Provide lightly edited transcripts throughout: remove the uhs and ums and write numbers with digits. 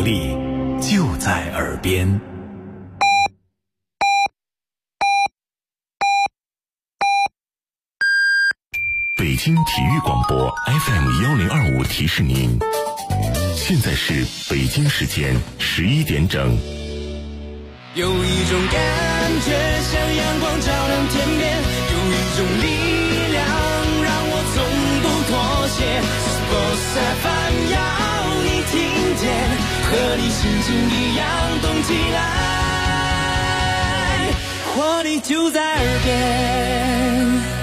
力就在耳边。北京体育广播 FM1025 提示您，现在是北京时间11点整。 有一种感觉像阳光照亮天边，有一种力量让我从不妥协。Sports FM 要你听见，和你心情一样动起来，活力就在耳边。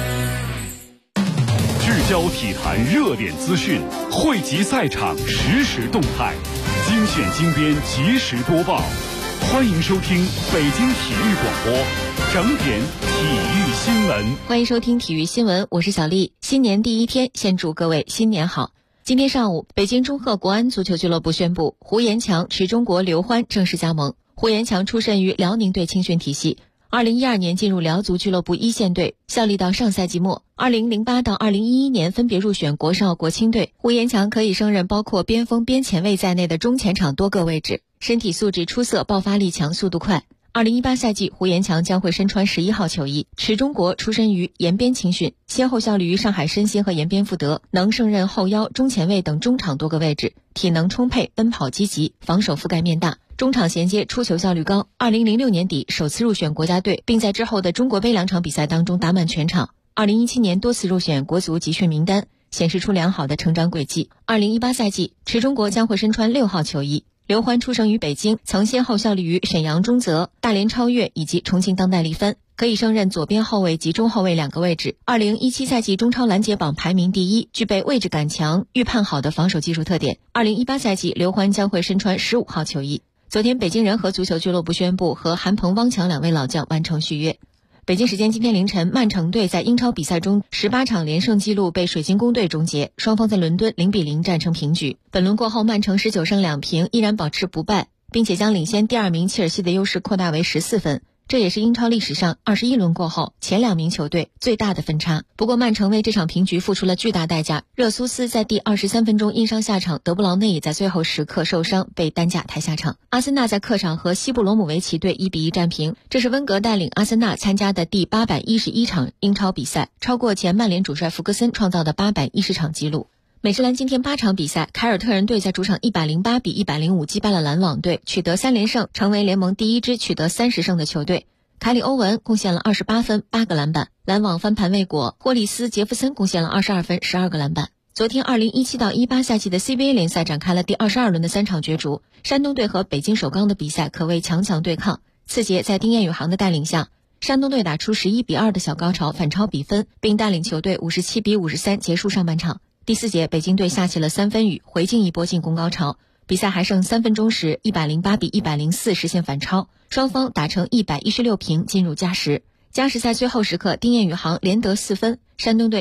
聚焦体坛热点资讯，汇集赛场实时动态，精选精编及时播报。欢迎收听北京体育广播整点体育新闻。 欢迎收听体育新闻，我是小丽。新年第一天，先祝各位新年好。今天上午，北京中赫国安足球俱乐部宣布，胡延强持中国刘欢正式加盟。胡延强出身于辽宁队青训体系，2012年进入辽足俱乐部一线队，效力到上赛季末。2008到2011年分别入选国少、国青队。胡延强可以胜任包括边锋、边前卫在内的中前场多个位置，身体素质出色，爆发力强，速度快。2018赛季，胡延强将会身穿11号球衣。持中国出身于延边青训，先后效力于上海申鑫和延边富德，能胜任后腰、中前卫等中场多个位置，体能充沛，奔跑积极，防守覆盖面大，中场衔接出球效率高。2006年底首次入选国家队，并在之后的中国杯2场比赛当中打满全场。2017年多次入选国足集训名单，显示出良好的成长轨迹。2018赛季，持中国将会身穿6号球衣。刘欢出生于北京，曾先后效力于沈阳中泽、大连超越以及重庆当代力帆，可以胜任左边后卫及中后卫2个位置。2017赛季中超拦截榜排名第1，具备位置感强、预判好的防守技术特点。2018赛季，刘欢将会身穿15号球衣。昨天，北京人和足球俱乐部宣布和韩鹏、汪强2位老将完成续约。北京时间今天凌晨，曼城队在英超比赛中18场连胜纪录被水晶宫队终结，双方在伦敦0-0战成平局。本轮过后，曼城19胜2平，依然保持不败，并且将领先第2名切尔西的优势扩大为14分。这也是英超历史上21轮过后前2名球队最大的分差。不过曼城为这场平局付出了巨大代价，热苏斯在第23分钟因伤下场，德布劳内也在最后时刻受伤被担架抬下场。阿森纳在客场和西布罗姆维奇队1-1战平，这是温格带领阿森纳参加的第811场英超比赛，超过前曼联主帅福格森创造的810场纪录。美职篮今天8场比赛，凯尔特人队在主场108-105击败了篮网队，取得3连胜，成为联盟第1支取得30胜的球队。凯里·欧文贡献了28分8个篮板，篮网翻盘未果，霍利斯·杰弗森贡献了22分12个篮板。昨天2017到18赛季的 CBA 联赛展开了第22轮的3场角逐，山东队和北京首钢的比赛可谓强强对抗。次节在丁彦雨航的带领下，山东队打出11-2的小高潮，反超比分，并带领球队57-53结束上半场。第4节，北京队下起了3分雨，回敬一波进攻高潮。比赛还剩3分钟时，108-104实现反超，双方打成116平，进入加时。加时赛最后时刻，丁彦雨航连得4分，山东队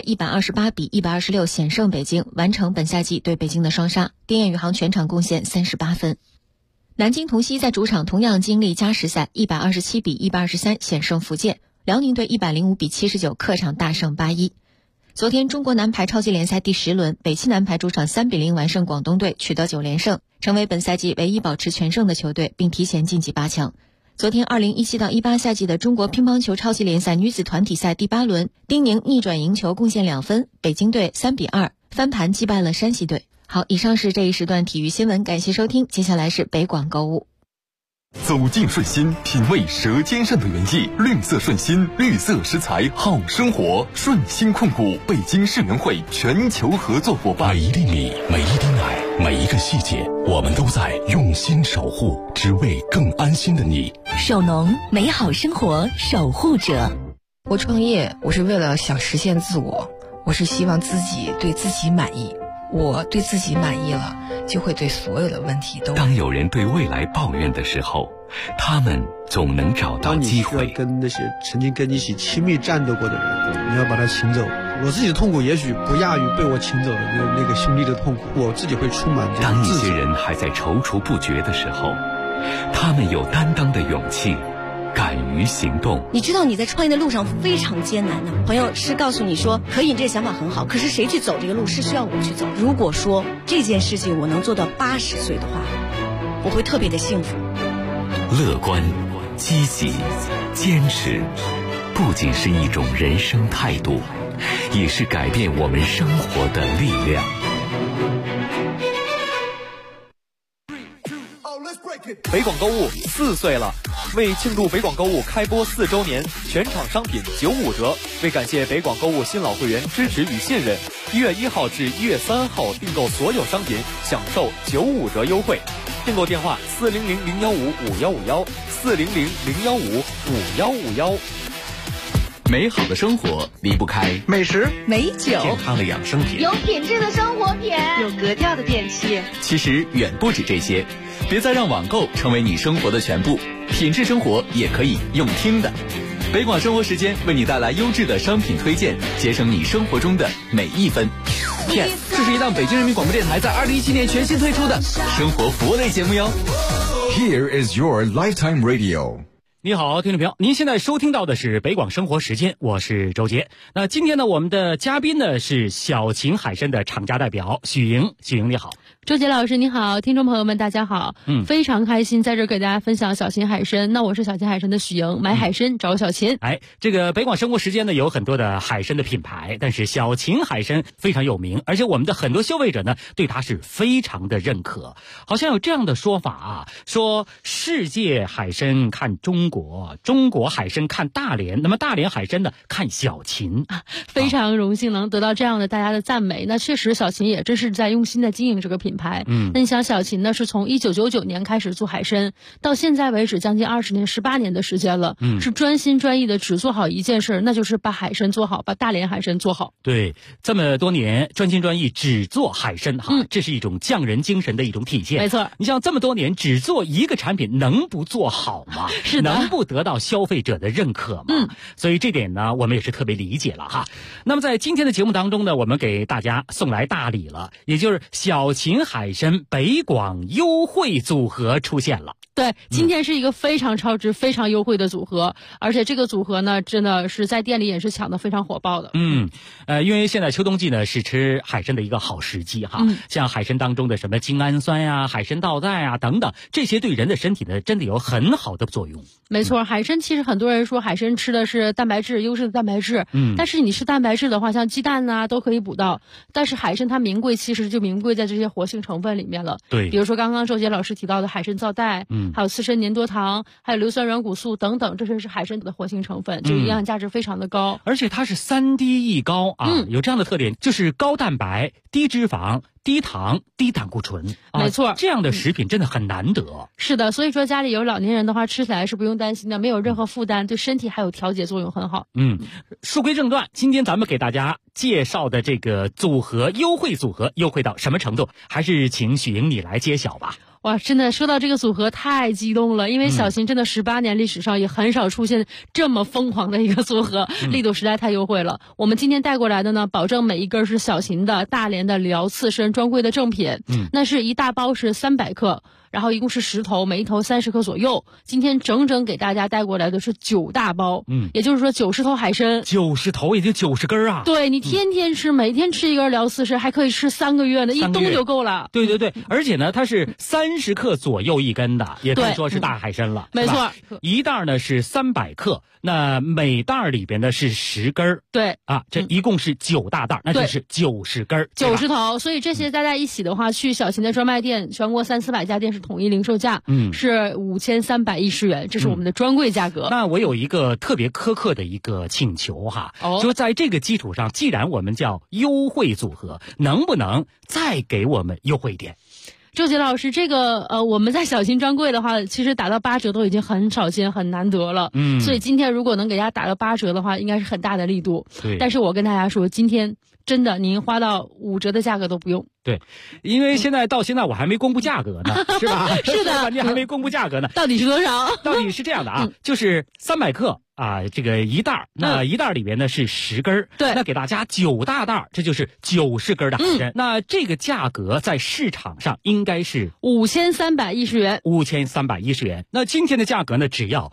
128-126险胜北京，完成本赛季对北京的双杀。丁彦雨航全场贡献38分。南京同曦在主场同样经历加时赛，127-123险胜福建。辽宁队105-79客场大胜81。昨天中国男排超级联赛第10轮，北汽男排主场3-0完胜广东队，取得9连胜，成为本赛季唯一保持全胜的球队，并提前晋级8强。昨天2017到18赛季的中国乒乓球超级联赛女子团体赛第8轮，丁宁逆转赢球贡献2分，北京队3-2翻盘击败了山西队。好，以上是这一时段体育新闻，感谢收听，接下来是北广购物。 走进顺心，品味舌尖上的原意。绿色顺心，绿色食材，好生活。顺心控股北京世园会全球合作伙伴。 每一粒米，每一滴奶，每一个细节，我们都在用心守护，只为更安心的你。 首农，美好生活守护者。 我创业，我是为了想实现自我，我是希望自己对自己满意。我对自己满意了，就会对所有的问题都。 当有人对未来抱怨的时候，他们总能找到机会。 当你需要跟那些曾经跟你一起亲密战斗过的人，你要把他请走。我自己的痛苦也许不亚于被我请走的那个兄弟的痛苦，我自己会充满这种自责。 当一些人还在踌躇不决的时候，他们有担当的勇气，敢于行动。 你知道你在创业的路上非常艰难的，朋友是告诉你说可以，你这个想法很好，可是谁去走这个路是需要我去走。如果说这件事情我能做到80岁的话， 我会特别的幸福。 乐观、积极、坚持，不仅是一种人生态度，也是改变我们生活的力量。 北广购物4岁了，为庆祝北广购物开播4周年，全场商品95折。为感谢北广购物新老会员支持与信任，1月1号至1月3号订购所有商品享受95折优惠。订购电话400-015-5151，400-015-5151。 美好的生活离不开美食、 美酒、 健康的养生品， 有品质的生活品， 有格调的电器。 其实远不止这些，别再让网购成为你生活的全部，品质生活也可以用听的。北广生活时间为你带来优质的商品推荐，节省你生活中的每一分。 这是一档北京人民广播电台在2017年全新推出的生活服务类节目哟。 Here is your lifetime radio。 你好，听众朋友，您现在收听到的是北广生活时间，我是周杰。那今天呢，我们的嘉宾呢是小秦海参的厂家代表许莹。许莹你好。 周杰老师你好，听众朋友们大家好。非常开心在这给大家分享小秦海参。那我是小秦海参的许莹，买海参找小秦。 这个北广生活时间呢有很多的海参的品牌，但是小秦海参非常有名，而且我们的很多消费者呢对它是非常的认可。好像有这样的说法啊，说世界海参看中国，中国海参看大连，那么大连海参呢看小秦。 非常荣幸能得到这样的大家的赞美。那确实小秦也真是在用心的经营这个品牌。那你想小秦呢是从1999年开始做海参，到现在为止将近20年18年的时间了，是专心专意的只做好一件事，那就是把海参做好，把大连海参做好。 对，这么多年专心专意只做海参这是一种匠人精神的一种体现。 没错， 你像这么多年只做一个产品，能不做好吗？ 是的， 能不得到消费者的认可吗？所以这点呢我们也是特别理解了哈。那么在今天的节目当中呢，我们给大家送来大礼了，也就是小秦海参北广优惠组合出现了。 对，今天是一个非常超值非常优惠的组合，而且这个组合呢真的是在店里也是抢得非常火爆的。 因为现在秋冬季呢是吃海参的一个好时机哈。像海参当中的什么精氨酸呀、海参皂苷啊等等，这些对人的身体呢真的有很好的作用。 没错，海参其实很多人说海参吃的是蛋白质，优质的蛋白质。但是你吃蛋白质的话，像鸡蛋啊都可以补到，但是海参它名贵其实就名贵在这些活性成分里面了。 对， 比如说刚刚周杰老师提到的海参皂苷，还有刺身粘多糖，还有硫酸软骨素等等，这是海参的活性成分，就营养价值非常的高。 而且它是3低一高啊，有这样的特点，就是高蛋白、低脂肪、低糖、低胆固醇。 没错， 这样的食品真的很难得。 是的，所以说家里有老年人的话，吃起来是不用担心的，没有任何负担，对身体还有调节作用很好。 书归正传，今天咱们给大家介绍的这个组合优惠组合优惠到什么程度，还是请许莹你来揭晓吧。 哇，真的说到这个组合太激动了，因为小秦真的18年历史上也很少出现这么疯狂的一个组合，力度实在太优惠了。我们今天带过来的呢，保证每一根是小秦的大连的辽刺参专柜的正品，那是一大包是300克。然后一共是10头，每一头30克左右。今天整整给大家带过来的是9大包，也就是说90头海参 ，90头也就90根啊。 对，你天天吃，每天吃一根辽刺参，还可以吃3个月呢，一冬就够了。 对对对，而且呢，它是30克左右一根的，也可以说是大海参了。 没错， 一袋呢是300克，那每袋里边呢是10根。 对啊，这一共是9大袋，那就是90根 ，90头。所以这些大家一起的话，去小秦的专卖店，全国300-400家店是统一零售价，是5310元，这是我们的专柜价格。 那我有一个特别苛刻的一个请求哈，就在这个基础上，既然我们叫优惠组合，能不能再给我们优惠一点？ 周杰老师，这个我们在小秦专柜的话，其实打到8折都已经很少见、很难得了。所以今天如果能给大家打到8折的话，应该是很大的力度。 对， 但是我跟大家说，今天真的您花到5折的价格都不用。 对，因为到现在我还没公布价格呢，是吧？ 是的， 你还没公布价格呢。 到底是多少？ 到底是这样的啊，就是300克这个1袋，那1袋里边呢是10根， 对， 那给大家9大袋，这就是90根的海参。那这个价格在市场上应该是 5310元 ，5310元。那今天的价格呢，只要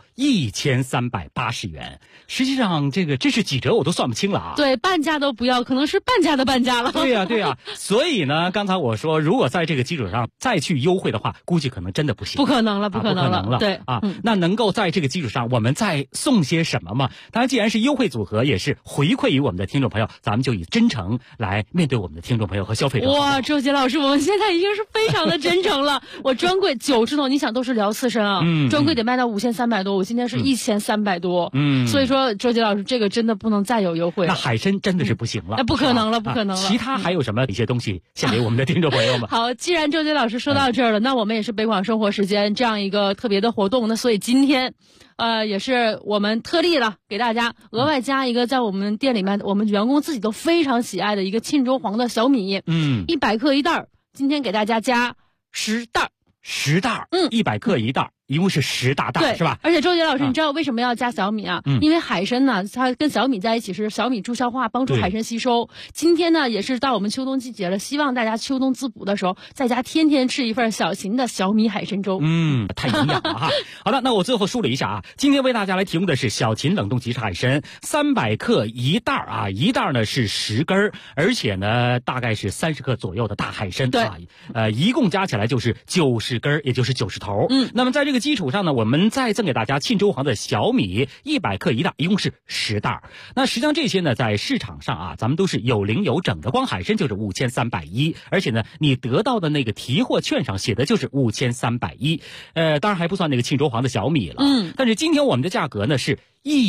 1380元。实际上这是几折我都算不清了啊。 对，半价都不要，可能是半价的半价了。 对呀。所以呢，刚才我说，如果在这个基础上再去优惠的话，估计可能真的不行。 不可能了。对啊，那能够在这个基础上，我们再送些什么嘛？当然，既然是优惠组合，也是回馈于我们的听众朋友，咱们就以真诚来面对我们的听众朋友和消费者。 哇，周杰老师，我们现在已经是非常的真诚了。我专柜90头，你想都是聊刺身啊，专柜得卖到5300多，我今天是1300多，所以说周杰老师，这个真的不能再有优惠了。 那海参真的是不行了， 那不可能了，不可能了。 其他还有什么一些东西献给我们的听众朋友们？ 好，既然周杰老师说到这儿了，那我们也是北广生活时间这样一个特别的活动，那所以今天也是我们特例了，给大家额外加一个在我们店里面我们员工自己都非常喜爱的一个沁州黄的小米，100克1袋，今天给大家加10袋，100克1袋。一共是10大袋，是吧？ 而且周杰老师，你知道为什么要加小米啊？因为海参呢，它跟小米在一起是小米助消化，帮助海参吸收。今天呢，也是到我们秋冬季节了，希望大家秋冬滋补的时候，在家天天吃一份小型的小米海参粥。 太营养了哈。好的，那我最后梳理一下啊，今天为大家来提供的是小秦冷冻即食海参，300克1袋啊，1袋呢是10根，而且呢大概是30克左右的大海参啊，一共加起来就是90根，也就是90头。那么在这个基础上呢，我们再赠给大家沁州黄的小米100克1袋，一共是10袋。那实际上这些呢，在市场上啊，咱们都是有零有整的，光海参就是5310，而且呢，你得到的那个提货券上写的就是5310，当然还不算那个沁州黄的小米了。但是今天我们的价格呢是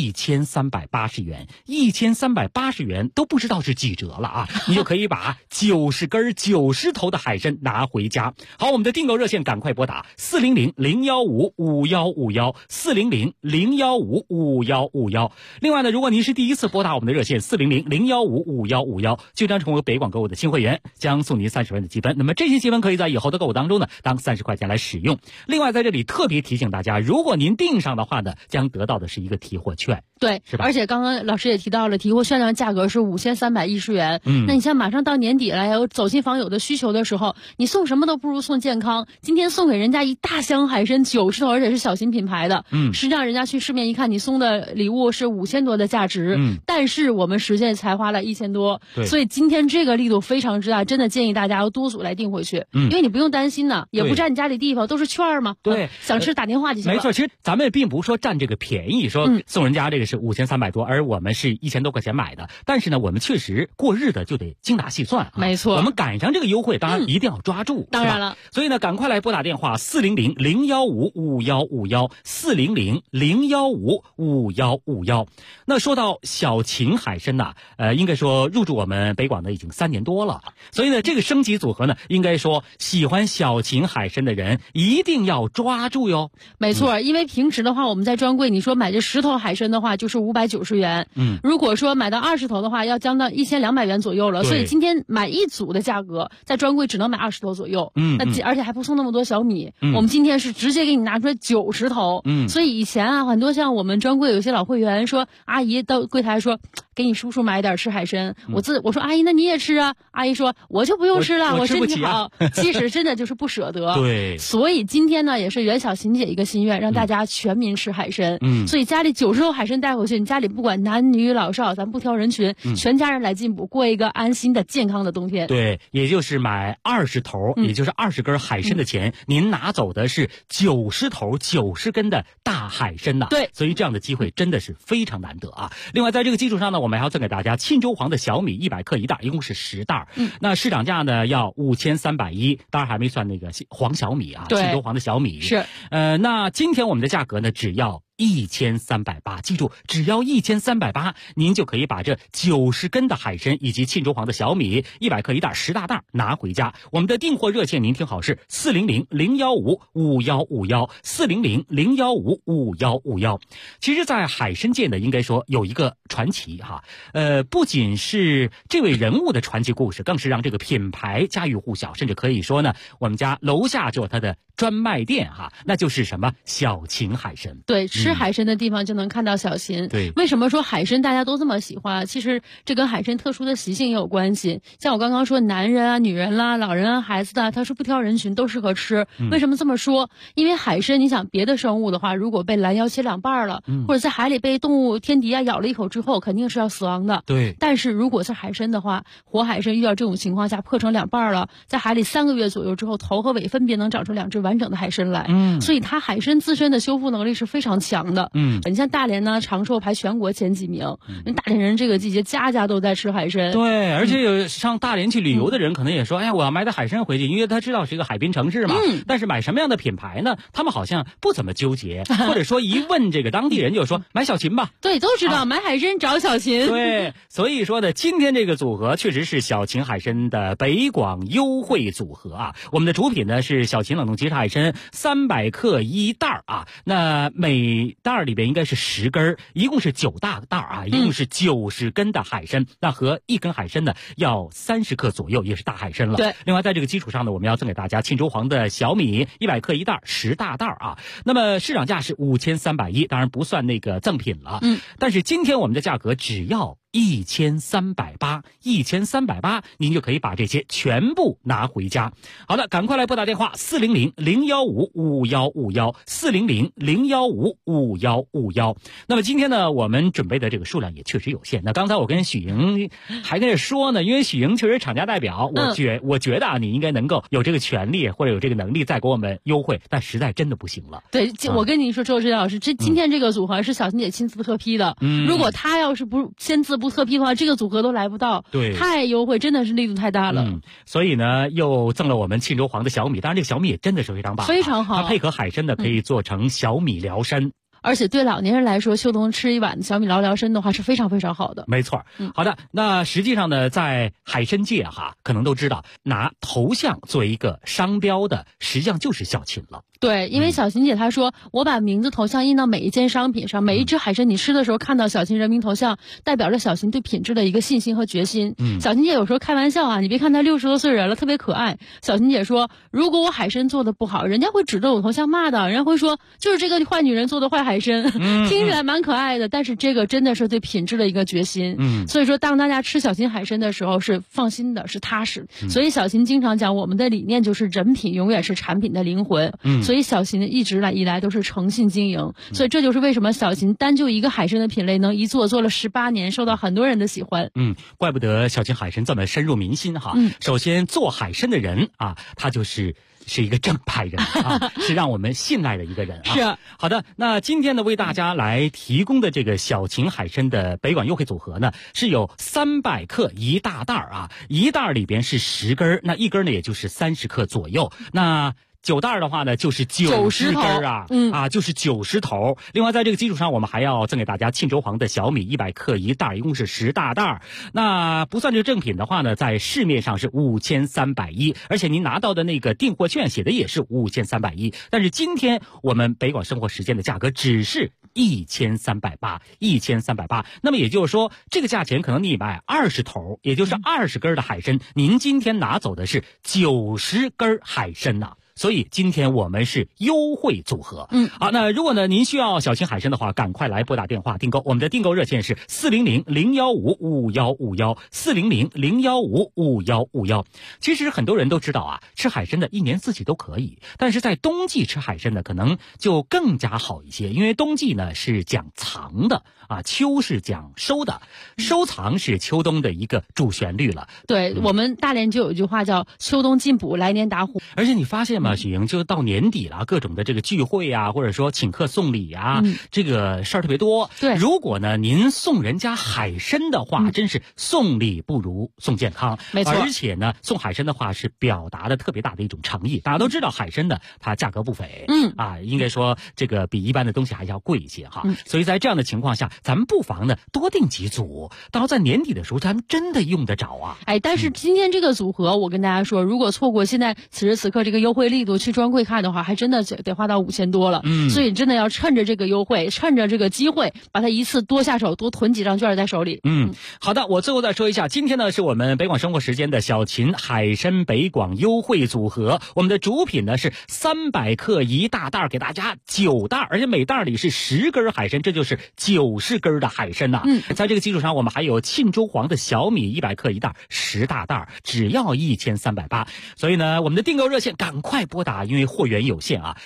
1380元，1380元都不知道是几折了啊！你就可以把90根90头的海参拿回家。好，我们的订购热线赶快拨打400-015-5151，400-015-5151。另外呢，如果您是第一次拨打我们的热线400-015-5151，就将成为北广购物的新会员，将送您30元的积分。那么这些积分可以在以后的购物当中呢，当30块钱来使用。另外在这里特别提醒大家，如果您订上的话呢，将得到的是一个提货券。 对， 是吧？ 而且刚刚老师也提到了，提货券上价格是5310元。那你像马上到年底了，有走亲访友的需求的时候，你送什么都不如送健康。今天送给人家一大箱海参90头，而且是小型品牌的。实际上人家去市面一看，你送的礼物是5000多的价值，但是我们实现才花了1000多。所以今天这个力度非常之大，真的建议大家要多组来订回去。因为你不用担心呢，也不占你家里地方，都是券嘛。 对， 想吃打电话就行了。 没错，其实咱们并不是说占这个便宜，说送人家这个是5300多，而我们是1000多块钱买的。但是呢，我们确实过日子就得精打细算。 没错， 我们赶上这个优惠，当然一定要抓住。 当然了， 所以呢，赶快来拨打电话400-015-5151，400-015-5151。那说到小秦海参呐，应该说入驻我们北广呢已经3年多了。所以呢，这个升级组合呢，应该说喜欢小秦海参的人一定要抓住哟。 没错，因为平时的话，我们在专柜你说买这10头海参的话，就是590元。如果说买到20头的话，要将到1200元左右了。所以今天买一组的价格，在专柜只能买20头左右。而且还不送那么多小米。我们今天是直接给你拿出来90头。所以以前啊，很多像我们专柜有些老会员说，阿姨到柜台说，给你叔叔买点吃海参。我说阿姨，那你也吃啊？阿姨说我就不用吃了，我身体好。其实真的就是不舍得。 对。 所以今天呢，也是袁小琴姐一个心愿，让大家全民吃海参。所以家里90头海参带回去，你家里不管男女老少，咱不挑人群，全家人来进补，过一个安心的健康的冬天。 对，也就是买20头，也就是20根海参的钱，您拿走的是90头90根的大海参呐。 对， 所以这样的机会真的是非常难得啊。另外在这个基础上呢，我们还要赠给大家沁州黄的小米100克1袋，一共是10袋。那市场价呢要5310，当然还没算那个黄小米啊，沁州黄的小米是。 那今天我们的价格呢只要1380，记住，只要1380，您就可以把这90根的海参以及沁州黄的小米100克1袋10大袋拿回家。我们的订货热线您听好是400-015-5151，400-015-5151。其实在海参界呢，应该说有一个传奇哈，不仅是这位人物的传奇故事，更是让这个品牌家喻户晓，甚至可以说呢，我们家楼下就有他的专卖店哈，那就是什么小秦海参。 对，吃海参的地方就能看到小秦。 对， 为什么说海参大家都这么喜欢？其实这跟海参特殊的习性也有关系。像我刚刚说，男人啊、女人啦、老人啊、孩子的，他是不挑人群，都适合吃。为什么这么说？因为海参，你想别的生物的话，如果被拦腰切两半了，或者在海里被动物天敌啊咬了一口之后，肯定是要死亡的。 对。 但是如果是海参的话，活海参遇到这种情况下破成两半了，在海里3个月左右之后，头和尾分别能长出2只完整的海参来。所以它海参自身的修复能力是非常强的。你像大连呢，长寿排全国前几名。大连人这个季节家家都在吃海参。 对，而且有上大连去旅游的人可能也说，哎呀，我要买点海参回去，因为他知道是一个海滨城市嘛。但是买什么样的品牌呢？他们好像不怎么纠结，或者说一问这个当地人就说买小秦吧。 对，都知道买海参找小秦。 对，所以说呢，今天这个组合确实是小秦海参的北广优惠组合啊。我们的主品呢是小秦冷冻即食海参300克1袋啊，那每袋里边应该是10根，一共是9大袋啊，一共是90根的海参，那和1根海参呢要30克左右，也是大海参了。 对， 另外在这个基础上呢，我们要赠给大家沁州黄的小米100克1袋10大袋啊。那么市场价是5310，当然不算那个赠品了。但是今天我们的价格只要1380，1380，您就可以把这些全部拿回家。好的，赶快来拨打电话400-015-5151，400-015-5151。那么今天呢，我们准备的这个数量也确实有限。那刚才我跟许莹还跟着说呢，因为许莹确实厂家代表，我觉得啊，你应该能够有这个权利或者有这个能力再给我们优惠，但实在真的不行了。 对，我跟您说，周志老师，今天这个组合是小秦姐亲自特批的。如果她要是不签字不特批的话，这个组合都来不到。 对， 太优惠，真的是力度太大了。 所以呢，又赠了我们沁州黄的小米，当然这个小米也真的是非常棒， 非常好。 它配合海参呢，可以做成小米疗参。 而且对老年人来说，秋冬吃一碗小米疗参的话是非常非常好的。 没错。好的，那实际上呢，在海参界哈，可能都知道拿头像作为一个商标的，实际上就是小秦了。 对，因为小秦姐她说，我把名字头像印到每一件商品上，每一只海参你吃的时候看到小秦人民头像，代表着小秦对品质的一个信心和决心。小秦姐有时候开玩笑啊，你别看她60多岁人了，特别可爱。小秦姐说，如果我海参做的不好，人家会指着我头像骂的，人家会说就是这个坏女人做的坏海参。听起来蛮可爱的，但是这个真的是对品质的一个决心。所以说当大家吃小秦海参的时候是放心的，是踏实。所以小秦经常讲，我们的理念就是人品永远是产品的灵魂。所以小秦一直以来都是诚信经营。所以这就是为什么小秦单就一个海参的品类能一做了18年，受到很多人的喜欢。 怪不得小秦海参这么深入民心哈。首先做海参的人啊，他是一个正派人啊，是让我们信赖的一个人啊。 是。 好的，那今天呢，为大家来提供的这个小秦海参的北广优惠组合呢，是有300克1大袋啊，一袋里边是10根，那一根呢也就是30克左右。那9袋的话呢，就是90根啊，就是90头。另外，在这个基础上，我们还要赠给大家沁州黄的小米100克1袋，一共是10大袋。那不算这个正品的话呢，在市面上是5310，而且您拿到的那个订货券写的也是5310。但是今天我们北广生活时间的价格只是1380。那么也就是说，这个价钱可能你买20头，也就是20根的海参，您今天拿走的是90根海参呐。所以今天我们是优惠组合。好，那如果呢您需要小秦海参的话，赶快来拨打电话订购。我们的订购热线是400-015-5151，400-015-5151。其实很多人都知道啊，吃海参的一年四季都可以，但是在冬季吃海参呢，可能就更加好一些，因为冬季呢是讲藏的啊，秋是讲收的，收藏是秋冬的一个主旋律了。 对，我们大连就有一句话叫秋冬进补，来年打虎。 而且你发现许莹，就到年底了，各种的这个聚会啊，或者说请客送礼啊，这个事儿特别多。 对， 如果呢您送人家海参的话，真是送礼不如送健康。 没错。 而且呢，送海参的话是表达的特别大的一种诚意。大家都知道海参呢，它价格不菲，应该说这个比一般的东西还要贵一些哈。所以在这样的情况下，咱们不妨呢多订几组，到在年底的时候，咱们真的用得着啊。 但是今天这个组合，我跟大家说，如果错过现在此时此刻这个优惠力度去专柜看的话，还真的得花到5000多了。所以真的要趁着这个优惠，趁着这个机会，把它一次多下手，多囤几张券在手里。 好的，我最后再说一下，今天呢是我们北广生活时间的小秦海参北广优惠组合，我们的主品呢是300克1大袋，给大家9袋，而且每袋里是10根海参，这就是90根的海参呐。在这个基础上，我们还有沁州黄的小米100克1袋10大袋，只要1380。所以呢，我们的订购热线赶快拨打，因为货源有限啊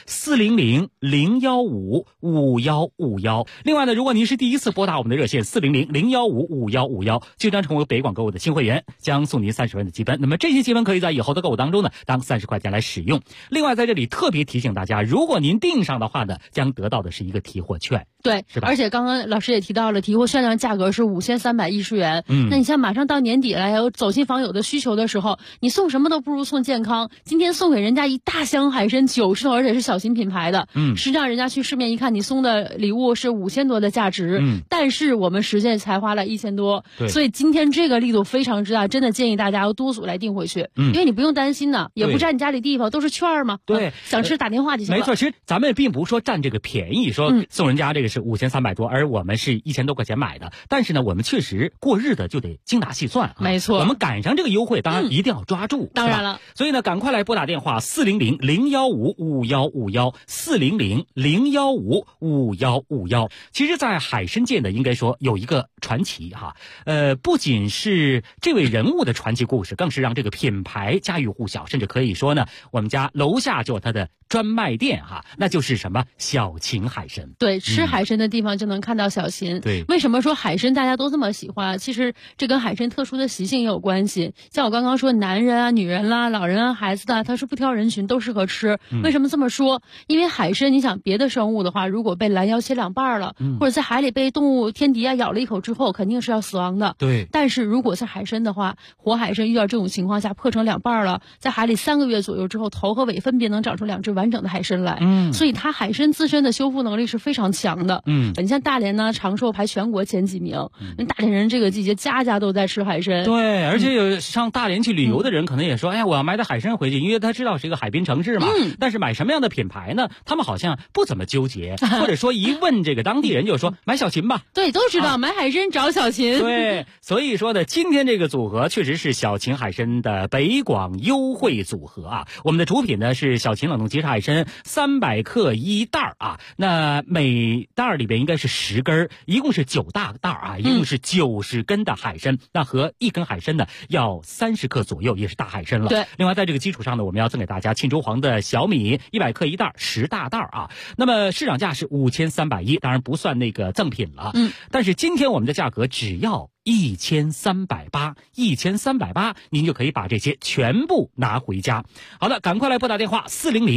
，400-015-5151。另外呢，如果您是第一次拨打我们的热线400-015-5151，就将成为北广购物的新会员，将送您30元的积分。那么这些积分可以在以后的购物当中呢，当30块钱来使用。另外在这里特别提醒大家，如果您订上的话呢，将得到的是一个提货券。 对， 是吧？ 而且刚刚老师也提到了，提货券的价格是5310元。那你像马上到年底了，有走亲访友的需求的时候，你送什么都不如送健康。今天送给人家一大箱海参90头，而且是小型品牌的。实际上人家去市面一看，你送的礼物是5000多的价值。但是我们实际才花了1000多。所以今天这个力度非常之大，真的建议大家要多组来订回去。因为你不用担心呢，也不占你家里地方，都是券嘛。 对， 想吃打电话就行了。 没错，其实咱们并不是说占这个便宜，说送人家这个是5300多，而我们是1000多块钱买的。但是呢，我们确实过日子就得精打细算。 没错， 我们赶上这个优惠，当然一定要抓住。 当然了， 所以呢，赶快来拨打电话400-015-5151，400-015-5151。其实，在海参界呢，应该说有一个传奇哈，不仅是这位人物的传奇故事，更是让这个品牌家喻户晓，甚至可以说呢，我们家楼下就有它的专卖店哈，那就是什么小秦海参。 对，吃海参的地方就能看到小秦。 对， 为什么说海参大家都这么喜欢？其实这跟海参特殊的习性也有关系。像我刚刚说，男人啊、女人啦、老人啊、孩子的，它是不挑人群，都适合吃。为什么这么说？因为海参，你想别的生物的话，如果被拦腰切2半了，或者在海里被动物天敌啊咬了一口之后，肯定是要死亡的。 对。 但是如果是海参的话，活海参遇到这种情况下破成2半了，在海里3个月左右之后，头和尾分别能长出2只完整的海参来。所以它海参自身的修复能力是非常强的。你像大连呢，长寿排全国前几名。大连人这个季节家家都在吃海参。 对，而且有上大连去旅游的人可能也说，哎呀，我要买点海参回去，因为他知道是一个海滨城市嘛。但是买什么样的品牌呢？他们好像不怎么纠结，或者说一问这个当地人就说买小秦吧。 对，都知道买海参找小秦。 对，所以说呢，今天这个组合确实是小秦海参的北广优惠组合啊。我们的主品呢是小秦冷冻即食海参300克1袋啊，那每袋里边应该是10根，一共是9大袋啊，一共是90根的海参。那和1根海参呢要30克左右，也是大海参了。 对。 另外在这个基础上呢，我们要赠给大家沁州黄的小米100克1袋10大袋啊。那么市场价是5310，当然不算那个赠品了。但是今天我们的价格只要1380，1380，您就可以把这些全部拿回家。好的，赶快来拨打电话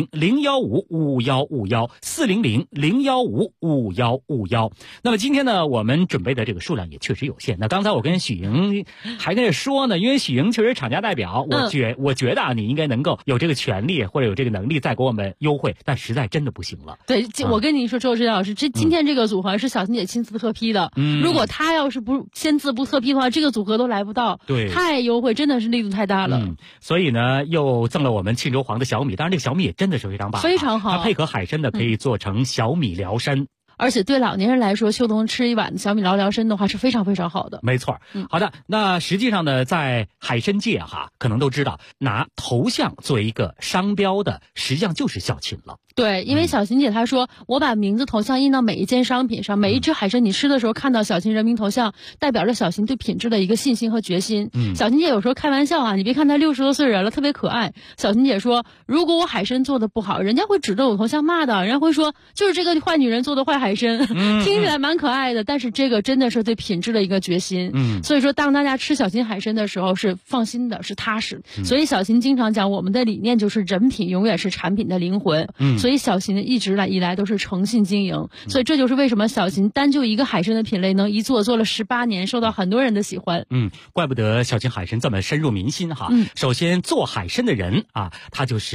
400-015-5151，400-015-5151。那么今天呢，我们准备的这个数量也确实有限。那刚才我跟许莹还在这说呢，因为许莹确实厂家代表，我觉得啊，你应该能够有这个权利或者有这个能力再给我们优惠，但实在真的不行了。 对，我跟你说，周志老师，今天这个组合是小秦姐亲自特批的。如果她要是不签字不特批的话，这个组合都来不到。 对， 太优惠，真的是力度太大了。 所以呢，又赠了我们沁州黄的小米，当然这个小米也真的是非常棒， 非常好。 它配合海参的可以做成小米疗参。 而且对老年人来说，秋冬吃一碗小米疗参的话是非常非常好的。 没错。好的，那实际上呢，在海参界哈，可能都知道拿头像作为一个商标的，实际上就是小秦了。 对，因为小秦姐她说，我把名字头像印到每一件商品上，每一只海参你吃的时候看到小秦人民头像，代表着小秦对品质的一个信心和决心。小秦姐有时候开玩笑啊，你别看她60多岁人了，特别可爱。小秦姐说，如果我海参做的不好，人家会指着我头像骂的，人家会说就是这个坏女人做的坏海参。听起来蛮可爱的，但是这个真的是对品质的一个决心。所以说当大家吃小秦海参的时候是放心的，是踏实。所以小秦经常讲，我们的理念就是人品永远是产品的灵魂。所以小秦一直以来都是诚信经营。所以这就是为什么小秦单就一个海参的品类能一做了18年，受到很多人的喜欢。 怪不得小秦海参这么深入民心哈。首先做海参的人啊，他就是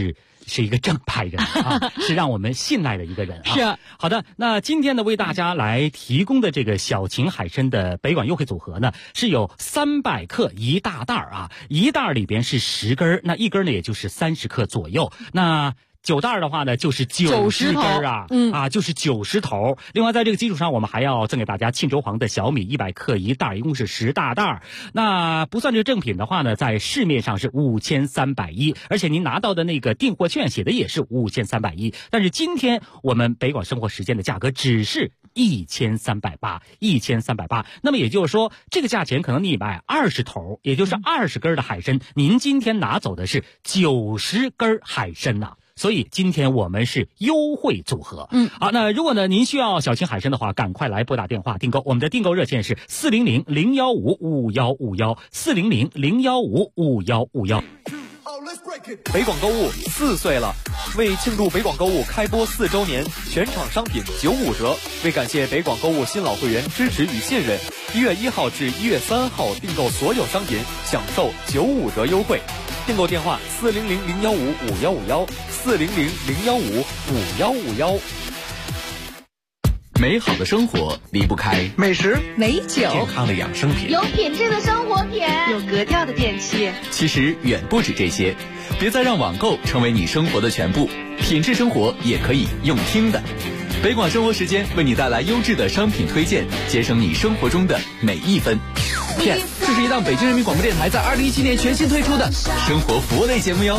是一个正派人啊，是让我们信赖的一个人啊。 是。 好的，那今天呢，为大家来提供的这个小秦海参的北管优惠组合呢，是有300克一大袋啊，一袋里边是10根，那一根呢也就是30克左右。那9袋的话呢，就是90根啊，就是90头。另外，在这个基础上，我们还要赠给大家沁州黄的小米100克一袋，一共是10大袋。那不算这个正品的话呢，在市面上是5310，而且您拿到的那个订货券写的也是5310。但是今天我们北广生活时间的价格只是1380，1380。那么也就是说，这个价钱可能你买20头，也就是20根的海参，您今天拿走的是90根海参呐。所以今天我们是优惠组合。好，那如果呢您需要小秦海参的话，赶快来拨打电话订购。我们的订购热线是400-015-5151，400-015-5151。 北广购物4岁了，为庆祝北广购物开播4周年，全场商品95折。为感谢北广购物新老会员支持与信任，1月1号至1月3号订购所有商品享受95折优惠。订购电话400-015-5151，400-015-5151。 美好的生活离不开美食、 美酒、 健康的养生品， 有品质的生活品， 有格调的电器。 其实远不止这些，别再让网购成为你生活的全部，品质生活也可以用听的。北广生活时间为你带来优质的商品推荐，节省你生活中的每一分。 这是一档北京人民广播电台在2017年全新推出的生活服务类节目哟。